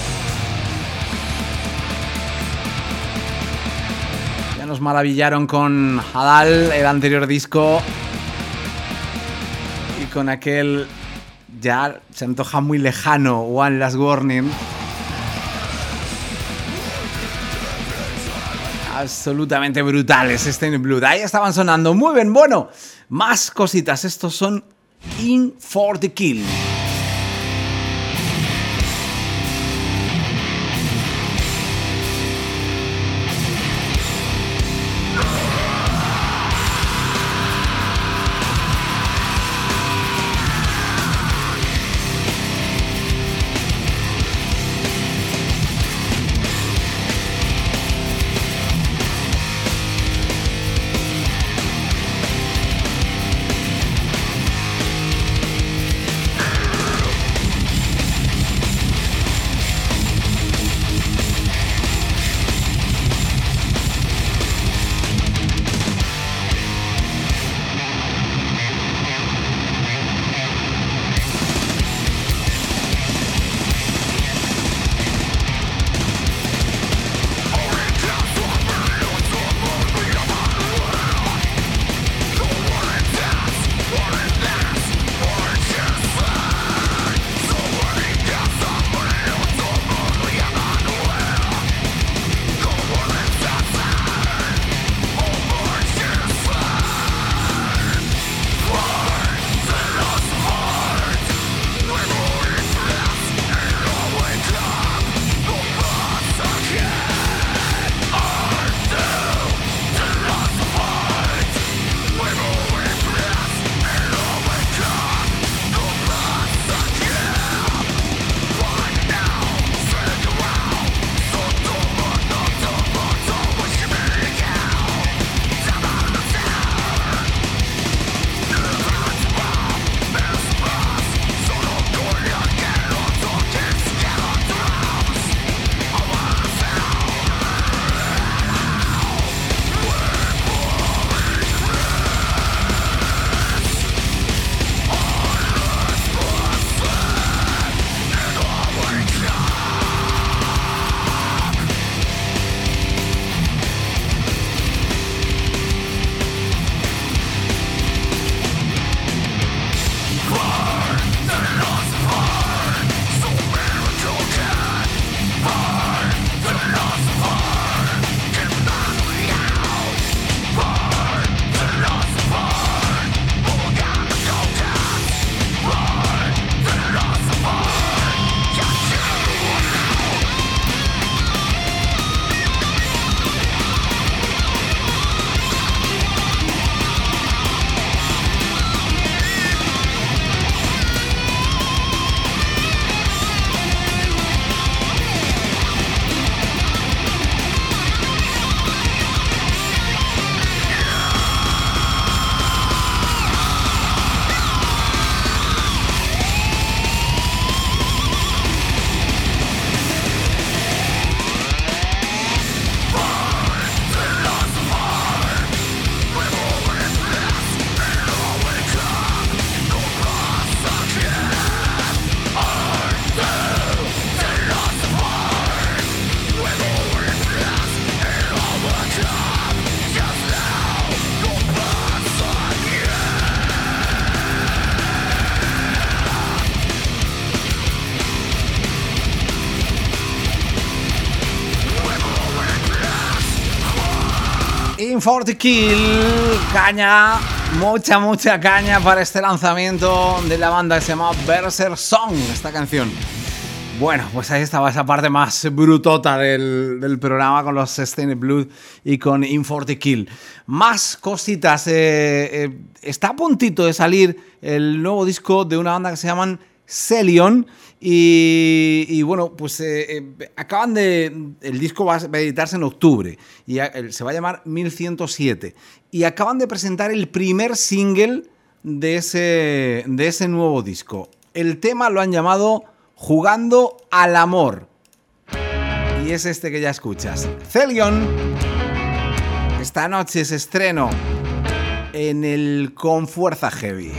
Ya nos maravillaron con Hadal, el anterior disco, y con aquel ya se antoja muy lejano One Last Warning. Absolutamente brutales Stained Blood. Ahí estaban sonando muy bien. Bueno, más cositas. Estos son In for the Kill. In for the Kill, caña, mucha caña para este lanzamiento de la banda que se llama Berserk Song, esta canción. Bueno, pues ahí estaba esa parte más brutota del programa con los Stained Blood y con In for the Kill. Más cositas, está a puntito de salir el nuevo disco de una banda que se llaman Celion. Y bueno, pues acaban de... El disco va a editarse en octubre y se va a llamar 1107. Y acaban de presentar el primer single de ese nuevo disco. El tema lo han llamado Jugando al Amor. Y es este que ya escuchas. Celion Esta noche es estreno en el Con Fuerza Heavy.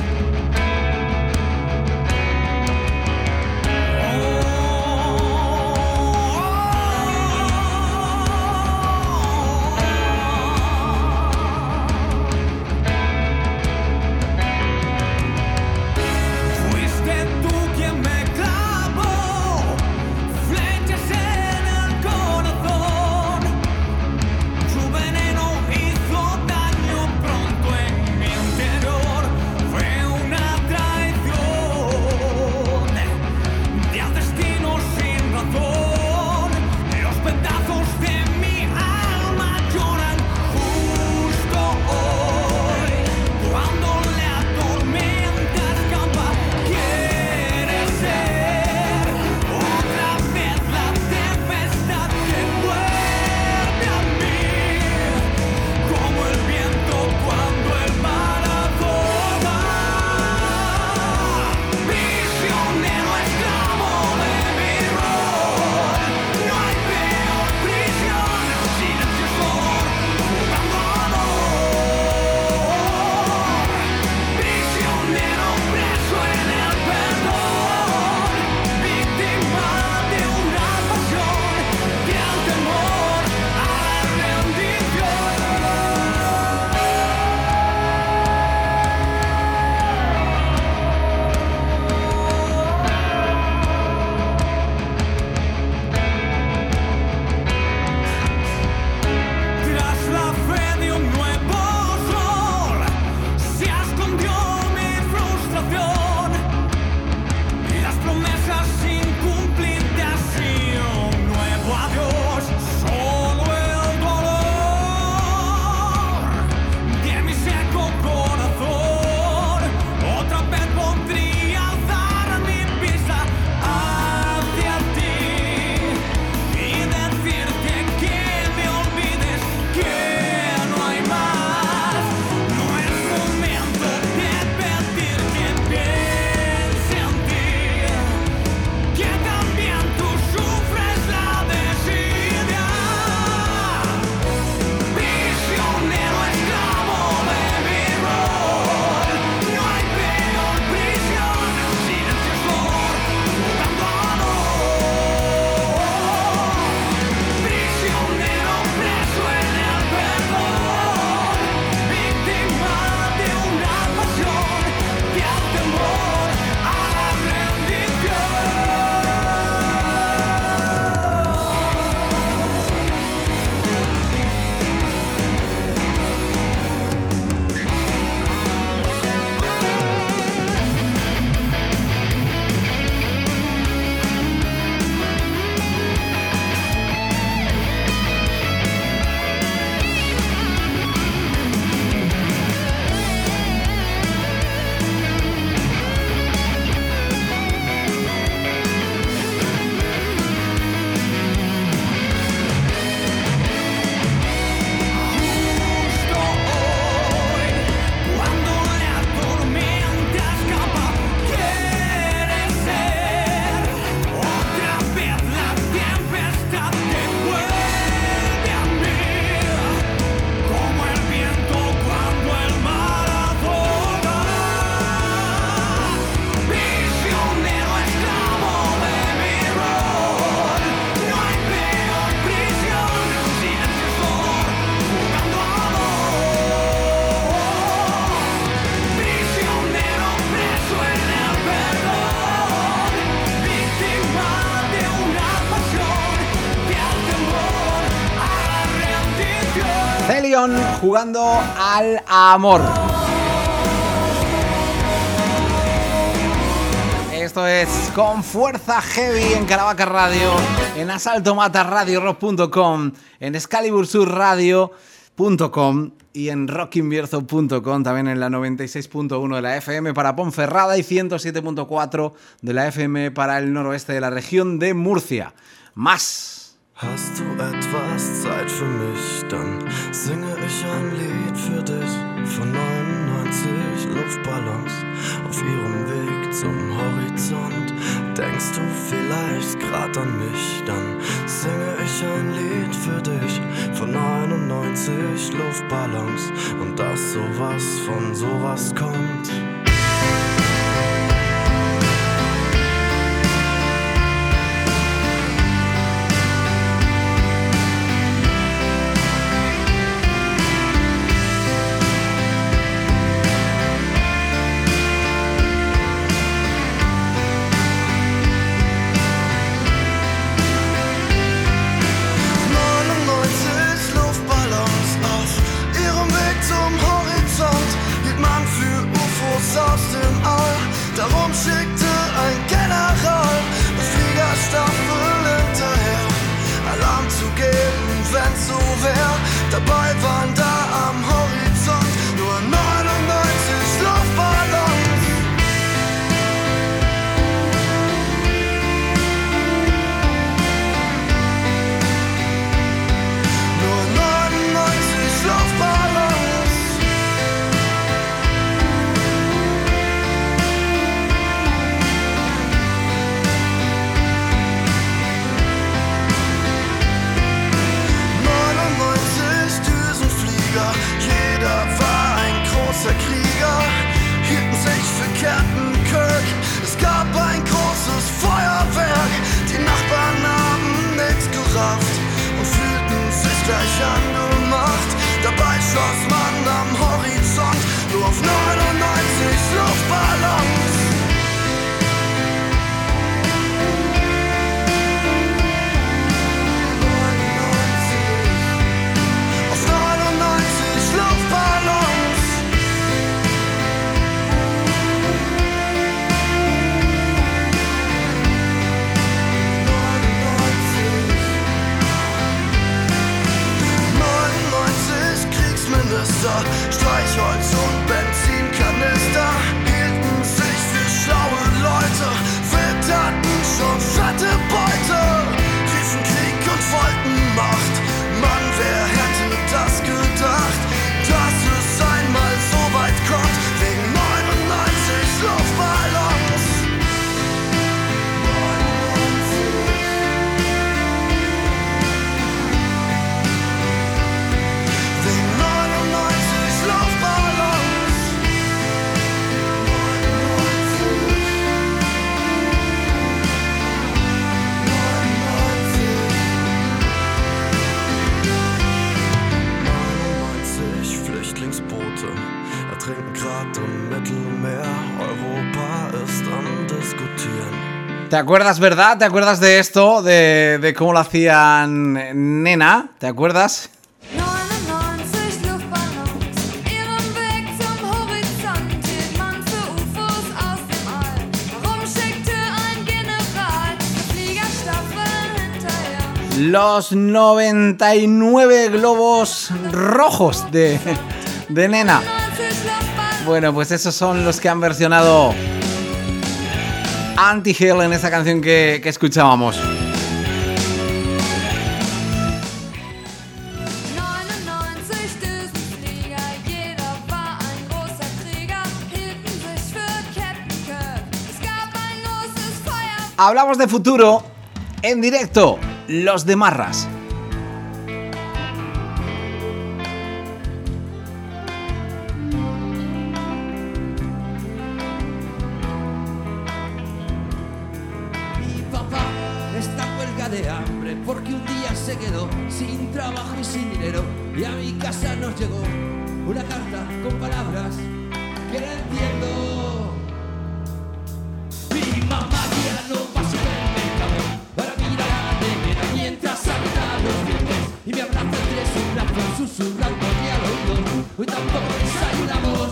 Celion jugando al amor. Esto es Con Fuerza Heavy en Caravaca Radio, en asaltomatarradiorock.com, en excalibursurradio.com y en rockinbierzo.com, también en la 96.1 de la FM para Ponferrada y 107.4 de la FM para el noroeste de la región de Murcia. Más. Hast du etwas Zeit für mich, dann singe ich ein Lied für dich von 99 Luftballons auf ihrem Weg zum Horizont. Denkst du vielleicht grad an mich, dann singe ich ein Lied für dich von 99 99 Luftballons und dass sowas von sowas kommt. Aus dem All, darum schickte ein General eine Fliegerstaffel hinterher, Alarm zu geben, wenn's so wär. Dabei waren da am Horizont nur 99 Luftballons. Nur 99 Luftballons. Jeder war ein großer Krieger, hielten sich für Captain Kirk. Es gab ein großes Feuerwerk, die Nachbarn haben nichts gerafft und fühlten sich gleich angemacht. Dabei schoss man am Horizont nur auf 99 Luftballons. Streichholz und Benzinkanister hielten sich für schlaue Leute, witterten schon fette Beute, riefen Krieg und wollten Macht. Mann, wer hätte das gedacht, dass es einmal so weit kommt, wegen 99 Luftballons. Ertrinken grad im Mittelmeer, Europa ist am Diskutieren. ¿Te acuerdas, verdad? ¿Te acuerdas de esto? De cómo lo hacían Nena? ¿Te acuerdas? 99 Luftballons, ihren Weg zum Horizont, hielt man für UFOs aus dem All. Warum schickte ein General eine Fliegerstaffel hinterher? Los 99 globos rojos de Nena. Bueno, pues esos son los que han versionado Anti-Hell en esa canción que escuchábamos. Hablamos de futuro en directo, los de Marras. De hambre porque un día se quedó sin trabajo y sin dinero y a mi casa nos llegó una carta con palabras que no entiendo. Mi mamá ya no va a supermercado para mirar a la nevera mientras aprieta los dientes y me abraza entre sus brazos susurrando al oído. Hoy tampoco desayunamos.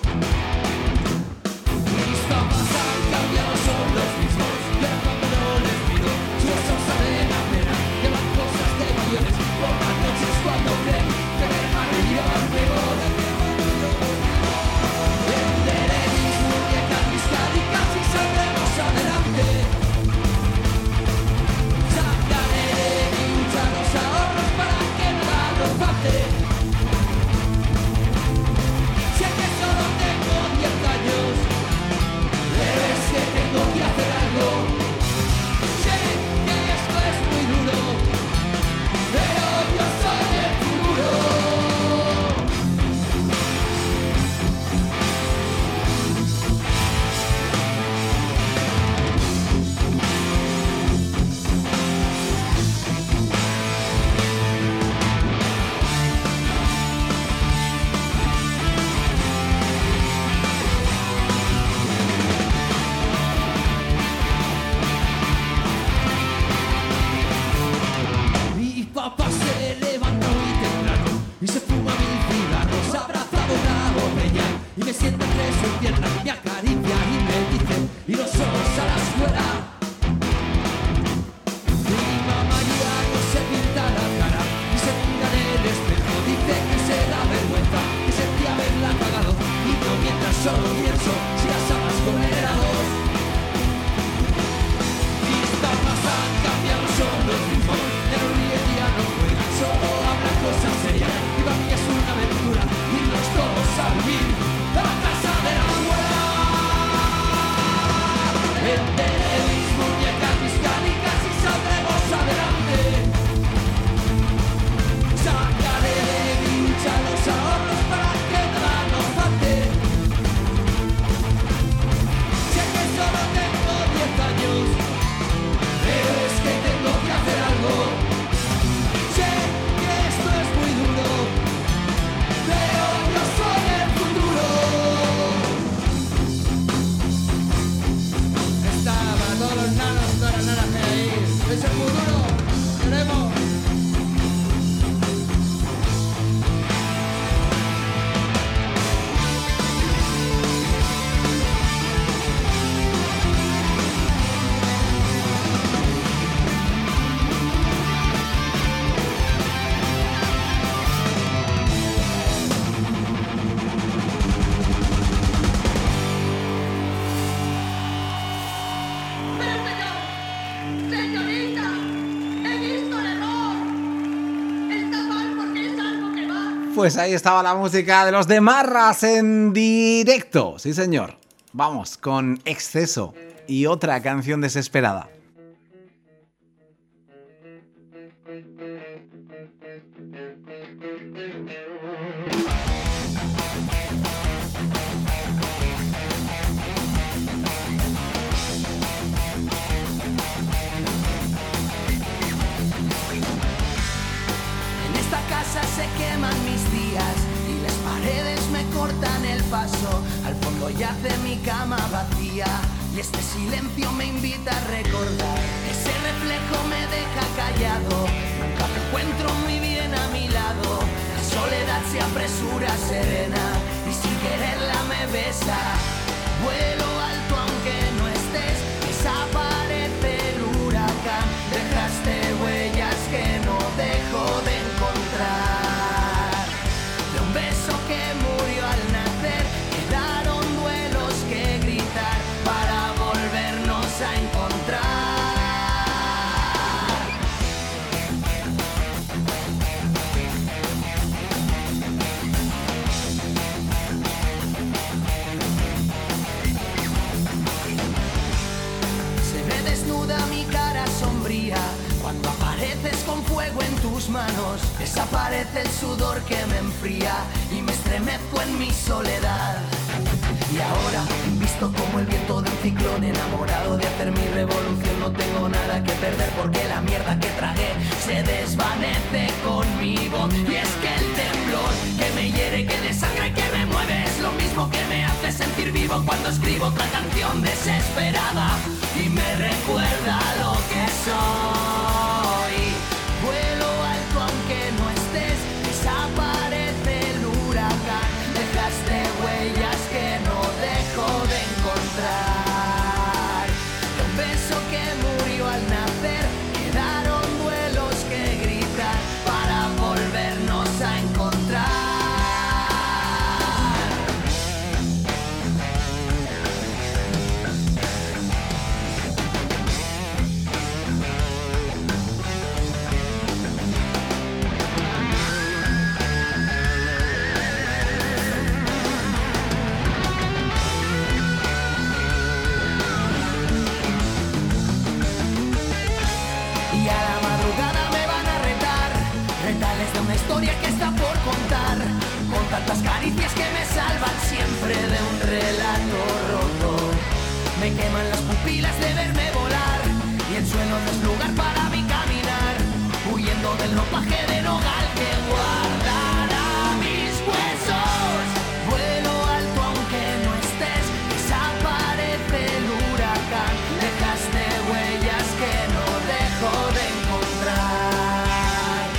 Mis papás han cambiado, son los mismos, pero cuando no les pido sus ojos saben la pena, llevan cosas de millones por las noches cuando creen que me van a ir al pego de el derecho. papá se levanta muy temprano y se fuma 1000 cigarros, abrazado una botella y me sienta entre sus piernas, me acaricia y me dice iros solos a la escuela. Mi mamá ya no se pinta la cara y se mira en el espejo, dice que se da vergüenza, que sentía haberla cagado y yo mientras solo pienso si las habas con helados. Mis tapas han cambiado, son los mismos, ya no ríen, ya no juegan, solo hablan cosas serias y para mí es una aventura irnos todos a vivir a la casa de la abuela. Venderé mis muñecas, mis canicas y saldremos adelante. Sacaré de mi hucha los ahorros para que nada nos falte. Sé que solo tengo 10 años, pero es que tengo que hacer algo. Sé que esto es muy duro, pero yo soy el futuro. Estaban todos los nanos, todas las nanas que hay ahí. Es el futuro, queremos. Señorita, he visto el error. Está mal porque es algo que va. Pues ahí estaba la música de los de Marras en directo. Sí, señor. Vamos con Exceso y otra canción desesperada. En esta casa se queman mis días y las paredes me cortan el paso. Al fondo yace mi cama vacía y este silencio me invita a recordar. Ese reflejo me deja callado, nunca me encuentro muy bien a mi lado. La soledad se apresura serena y sin quererla me besa. Vuelo alto aunque no estés, desaparece el huracán. Dejaste huellas que no dejo de encontrar. De un beso que murió al nacer, quedaron duelos que gritar para volvernos a encontrar. Se ve desnuda mi cara sombría cuando apareces con fuego en tus manos. Desaparece el sudor que me enfría y me estremezco en mi soledad. Y ahora, visto como el viento de un ciclón, enamorado de hacer mi revolución, no tengo nada que perder porque la mierda que tragué se desvanece conmigo. Y es que el temblor que me hiere, que desangra y que me mueve es lo mismo que me hace sentir vivo cuando escribo otra canción desesperada y me recuerda lo que soy. Vuelo alto aunque no estés, desaparece el huracán. Dejaste huellas que no dejo de encontrar. De un beso que murió al nacer, quedaron duelos que gritar para volvernos a encontrar. Y a la madrugada me van a retar, retales de una historia que está por contar, con tantas caricias que me salvan siempre de un relato roto. Me queman las pupilas de verme volar y el suelo no es lugar para mi caminar, huyendo del ropaje de nogal que guardará mis huesos. Vuelo alto aunque no estés, desaparece el huracán. Dejaste huellas que no dejo de encontrar.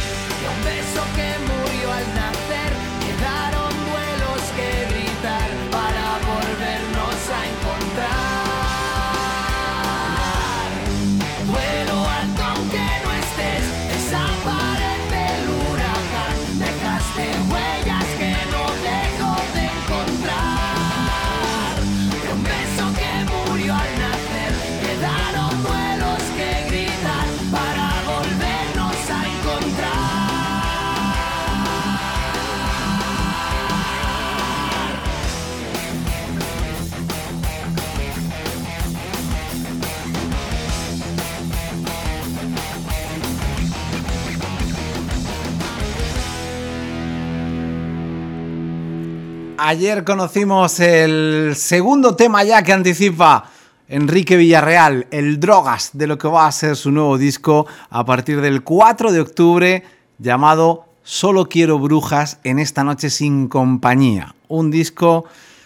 Ayer conocimos el segundo tema ya que anticipa Enrique Villarreal, el Drogas, de lo que va a ser su nuevo disco a partir del 4 de octubre, llamado Solo quiero brujas en esta noche sin compañía. Un disco,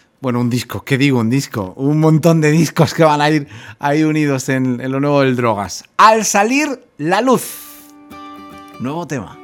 un montón de discos que van a ir ahí unidos en lo nuevo del Drogas. Al salir la luz, nuevo tema.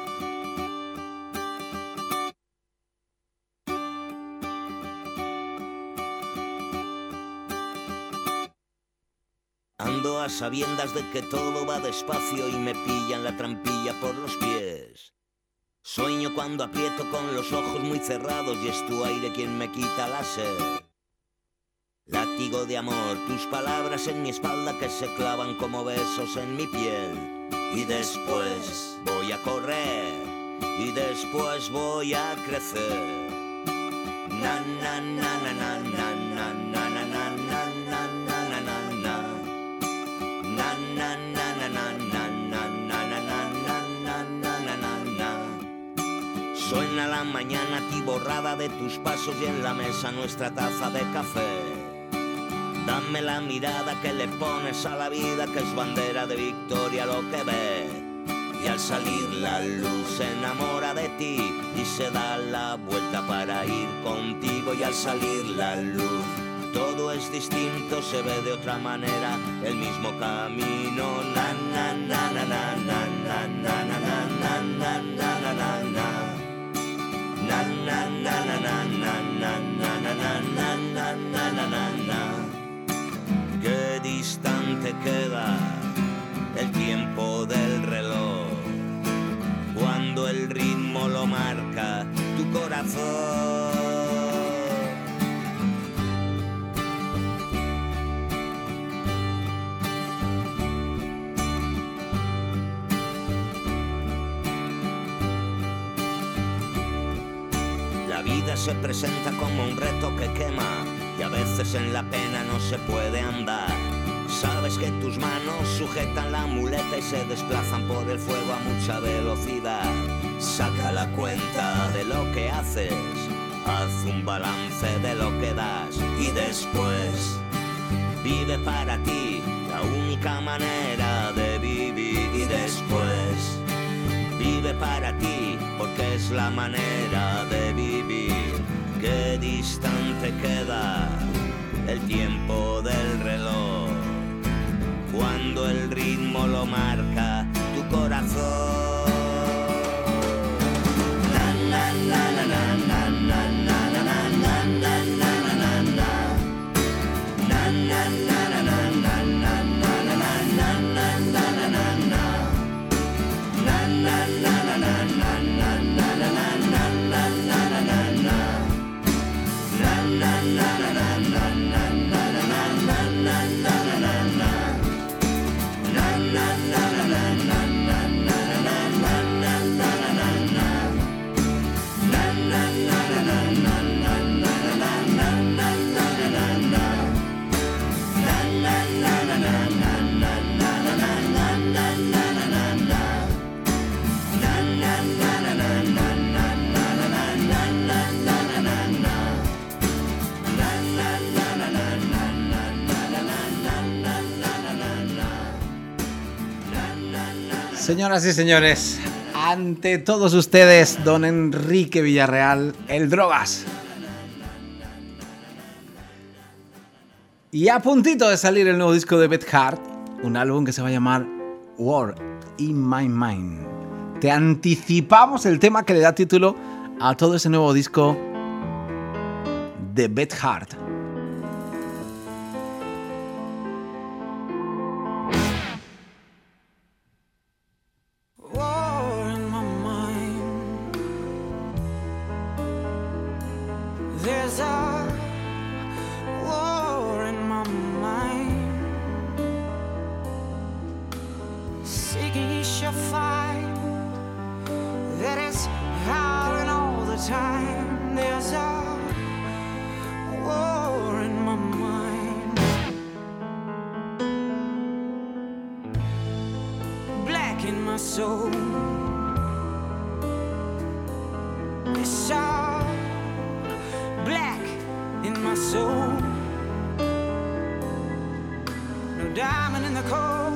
Ando a sabiendas de que todo va despacio y me pillan la trampilla por los pies. Sueño cuando aprieto con los ojos muy cerrados y es tu aire quien me quita la sed. Látigo de amor, tus palabras en mi espalda que se clavan como besos en mi piel. Y después voy a correr y después voy a crecer. Na na na na na na na na na na na na na na na na. Na na na na na na na na na na na na na. Suena la mañana atiborrada de tus pasos y en la mesa nuestra taza de café. Dame la mirada que le pones a la vida, que es bandera de victoria lo que ve. Y al salir la luz se enamora de ti y se da la vuelta para ir contigo. Y al salir la luz todo es distinto, se ve de otra manera el mismo camino. Na na na na na na na na na na na na na na na. Na na na na na na na na na na na na na na. Qué distante queda el tiempo del reloj cuando el ritmo lo marca tu corazón. La vida se presenta como un reto que quema y a veces en la pena no se puede andar. Sabes que tus manos sujetan la muleta y se desplazan por el fuego a mucha velocidad. Saca la cuenta de lo que haces, haz un balance de lo que das y después vive para ti, la única manera de vivir. Y después vive para ti, porque es la manera de vivir. Qué distante queda el tiempo del reloj cuando el ritmo lo marca tu corazón. Na na na na na na na na na na na na na na. Na na na na na na na na na na na na na na. Na na na na na na na na na na na na na. Señoras y señores, ante todos ustedes, don Enrique Villarreal, el Drogas. Y a puntito de salir el nuevo disco de Beth Hart, un álbum que se va a llamar War in My Mind. Te anticipamos el tema que le da título a todo ese nuevo disco de Beth Hart. diamond in the coal.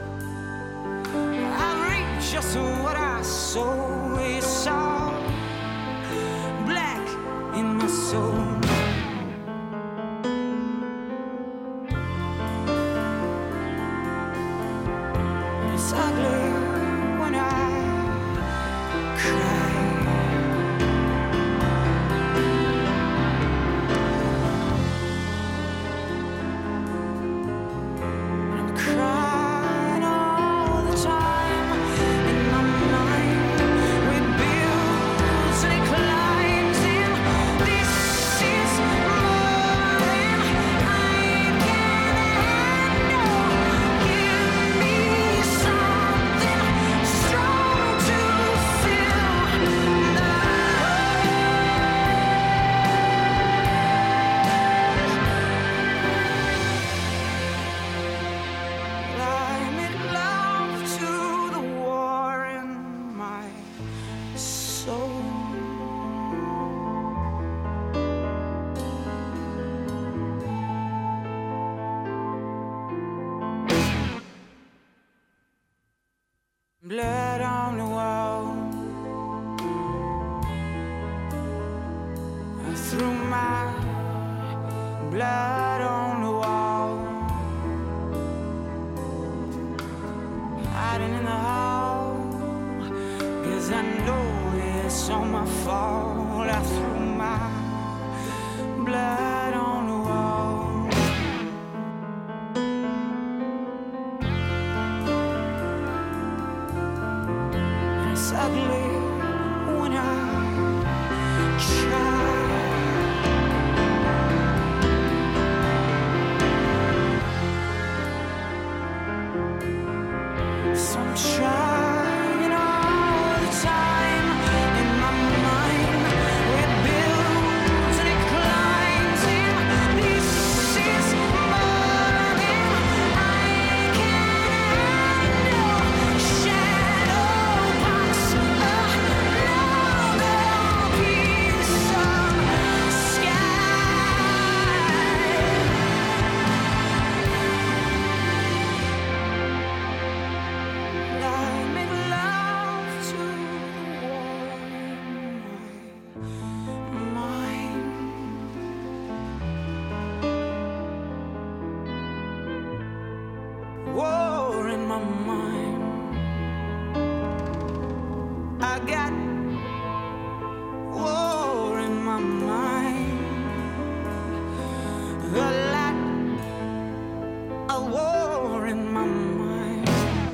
I've reached just what I sow. It's all black in my soul. It's ugly when I cry. I'm crying all the time. In my mind rebuilds and it climbs in. This is more than I can handle. Give me something strong to fill the I make love to the war in my soul. Blood on the wall. I threw my blood on the wall. Hiding in the hall, 'cause I know it's all my fault. I threw my blood on the wall. It's ugly when I try. So I'm trying all the time. In my mind it builds and it climbs in. This is more than I can handle. Shadow box another piece of sky. I make love to the war in my mind. War in my mind. I got war in my mind. A lot of war in my mind.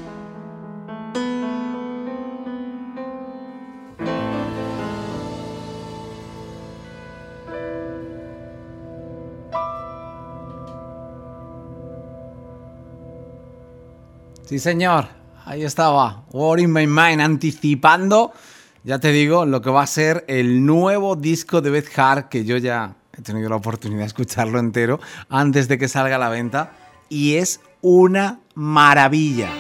Sí, señor. Ahí estaba. War in My Mind, anticipando, ya te digo, lo que va a ser el nuevo disco de Beth Hart, que yo ya he tenido la oportunidad de escucharlo entero antes de que salga a la venta. Y es una maravilla.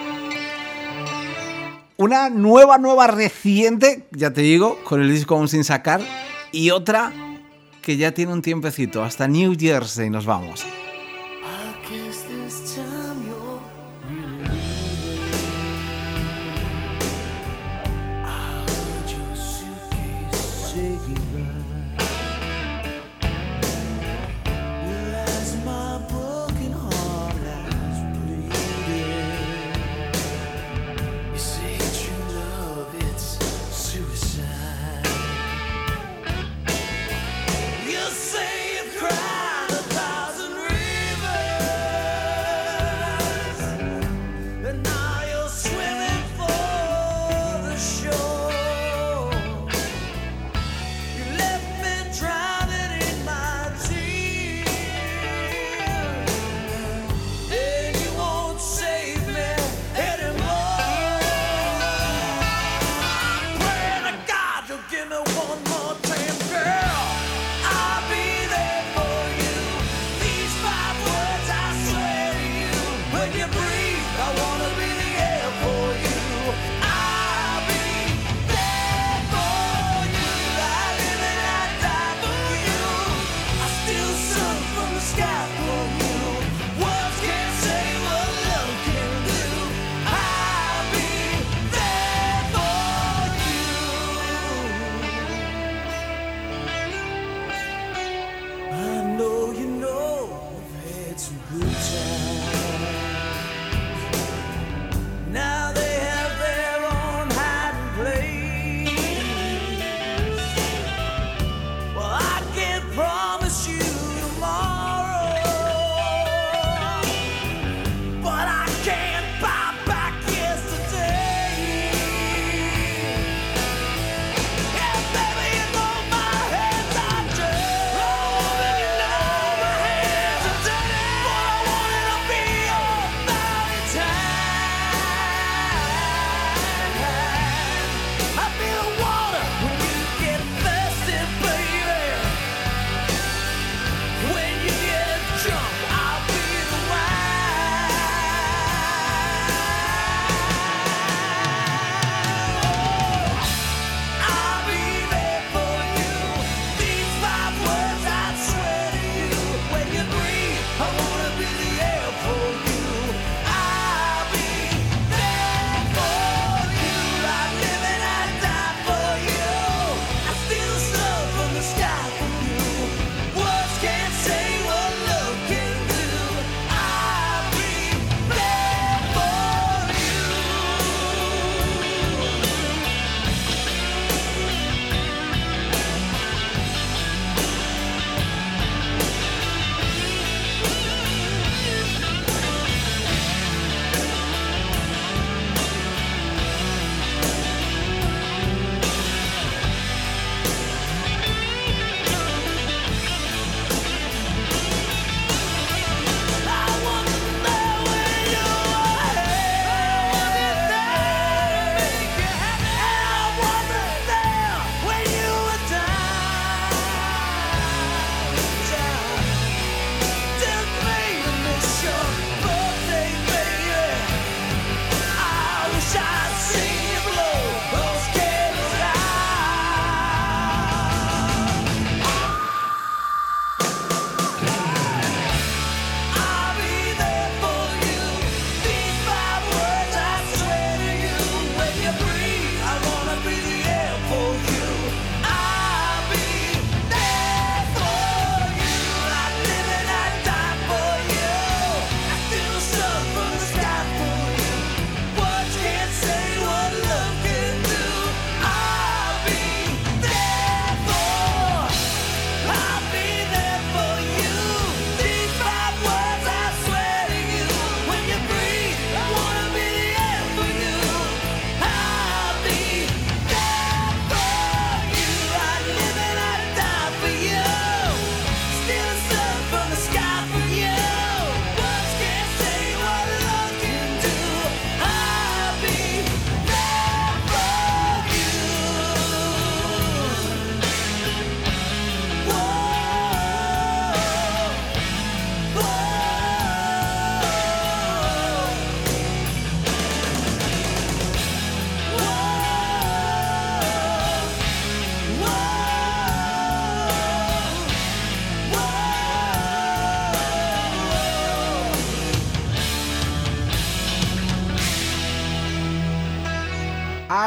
Una nueva reciente, ya te digo, con el disco aún sin sacar. Y otra que ya tiene un tiempecito. Hasta New Jersey nos vamos. I guess this time you're really I heard your suitcase say goodbye. Well, as my broken heart lies bleeding, you say true love, it's suicide. You say you've cried 1,000 rivers.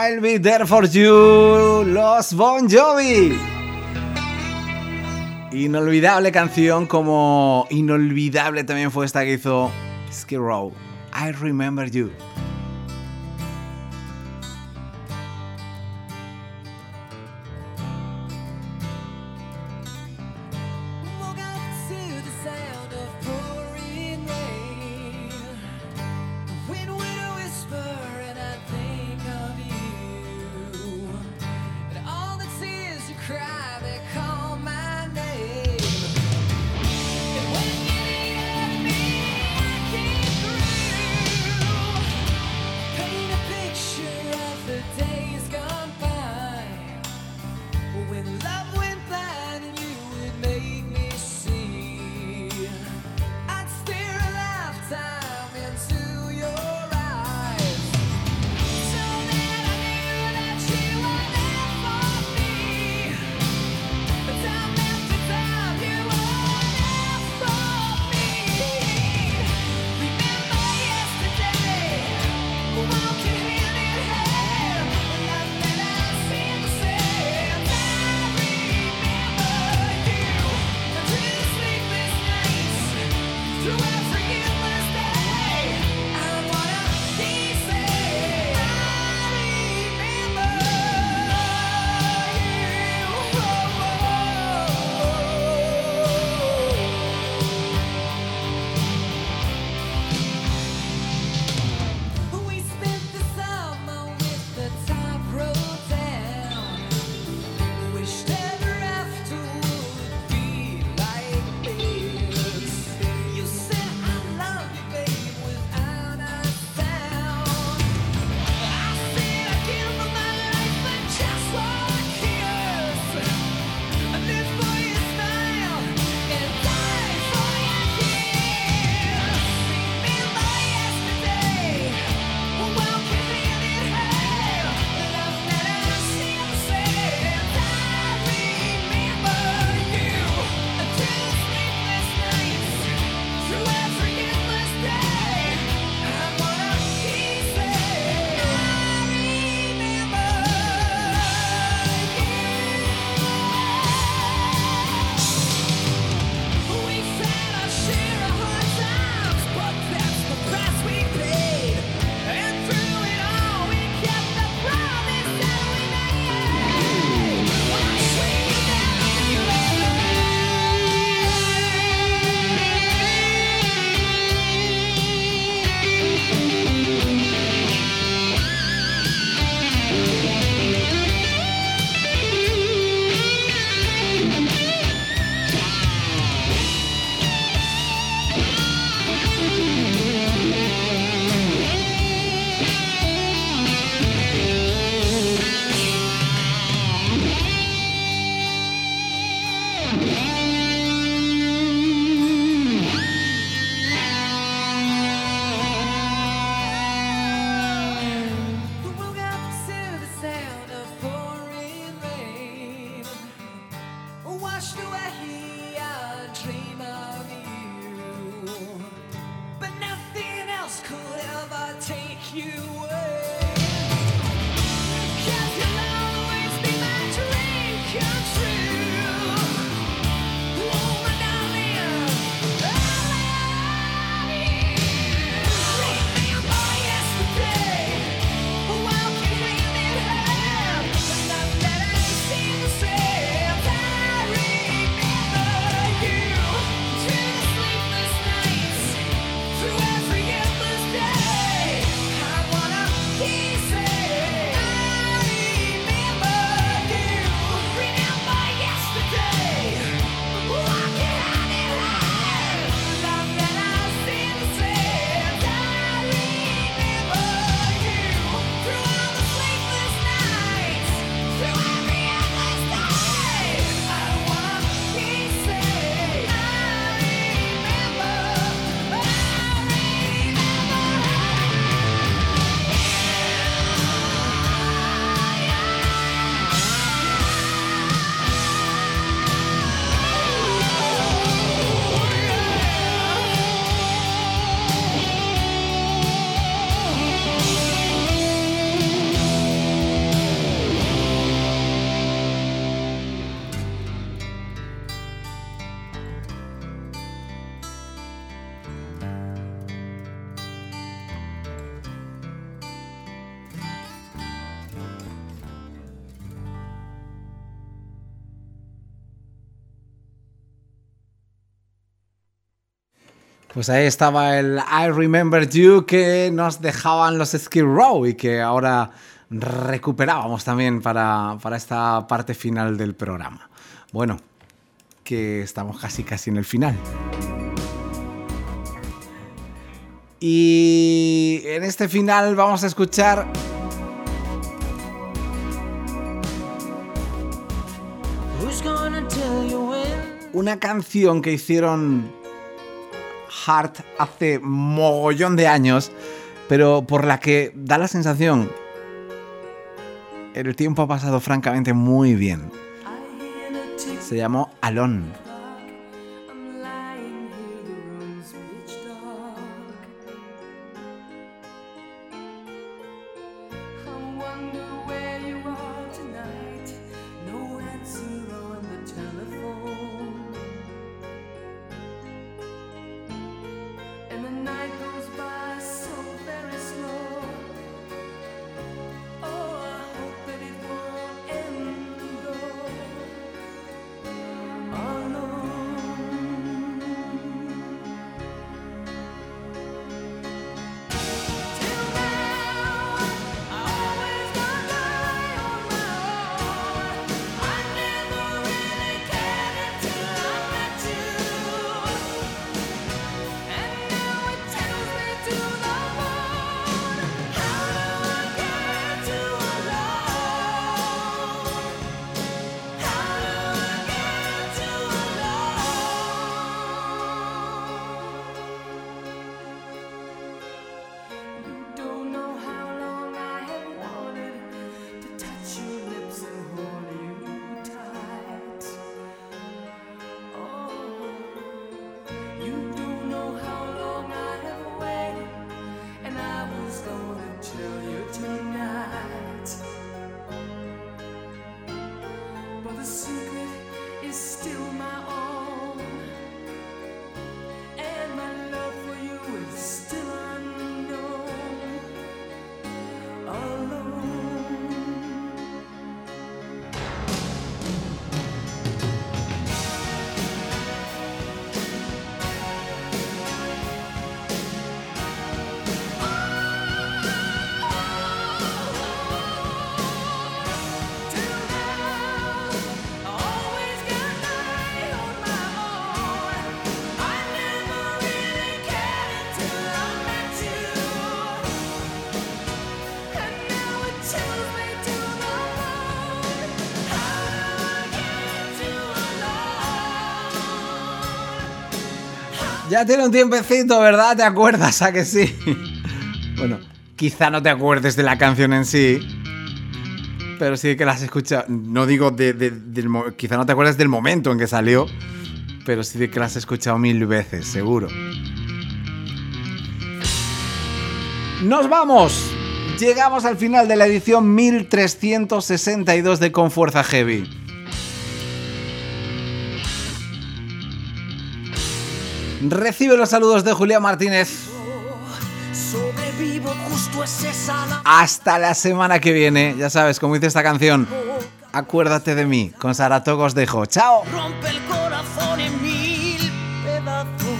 I'll Be There For You, los Bon Jovi. Inolvidable canción, como inolvidable también fue esta que hizo Skid Row, I Remember You. Pues ahí estaba el I Remember You que nos dejaban los Skid Row y que ahora recuperábamos también para esta parte final del programa. Bueno, que estamos casi en el final. Y en este final vamos a escuchar una canción que hicieron Heart hace mogollón de años, pero por la que da la sensación el tiempo ha pasado francamente muy bien. Se llamó Alone. Ya tiene un tiempecito, ¿verdad? ¿Te acuerdas? ¿A que sí? Bueno, quizá no te acuerdes de la canción en sí, pero sí que la has escuchado. No digo quizá no te acuerdes del momento en que salió, pero sí que la has escuchado 1000 veces, seguro. ¡Nos vamos! Llegamos al final de la edición 1362 de Con Fuerza Heavy. Recibe los saludos de Julián Martínez. Hasta la semana que viene. Ya sabes, como dice esta canción, acuérdate de mí. Con Saratoga os dejo. ¡Chao! Rompe el corazón en 1000 pedazos.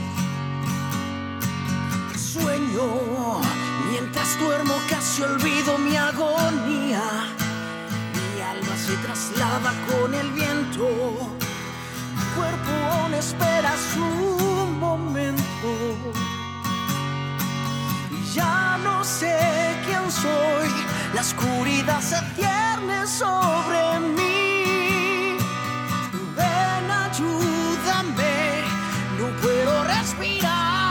Sueño mientras duermo, casi olvido mi agonía. Mi alma se traslada con el viento. Mi cuerpo aún espera su momento. Ya no sé quién soy, la oscuridad se cierne sobre mí. Ven, ayúdame, no puedo respirar.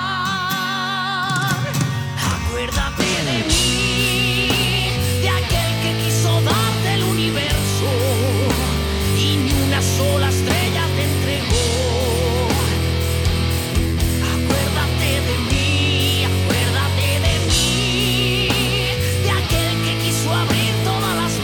Acuérdate de mí, de aquel que quiso darte el universo y ni una sola estrella te entregó. Abrir todas las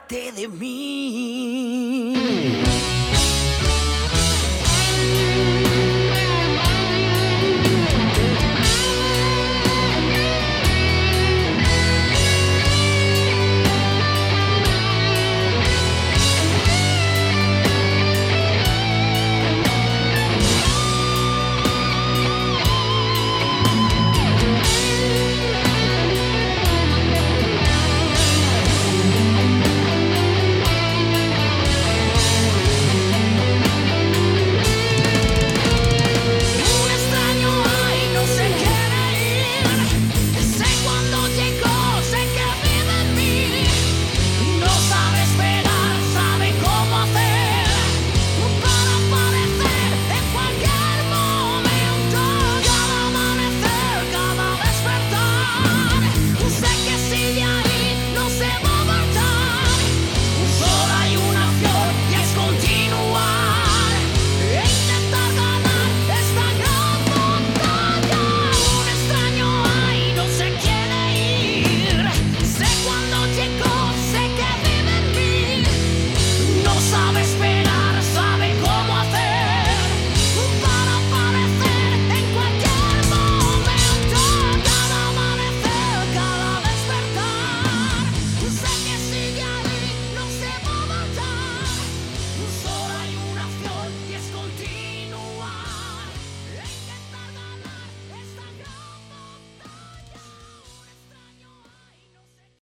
parte de mí. Un extraño hay, no sé qué ir. Sé cuándo llegó, sé que vive en mí. No sabe esperar, sabe cómo hacer para aparecer en cualquier momento. Cada amanecer, cada despertar. Sé que sigue ahí, no se va.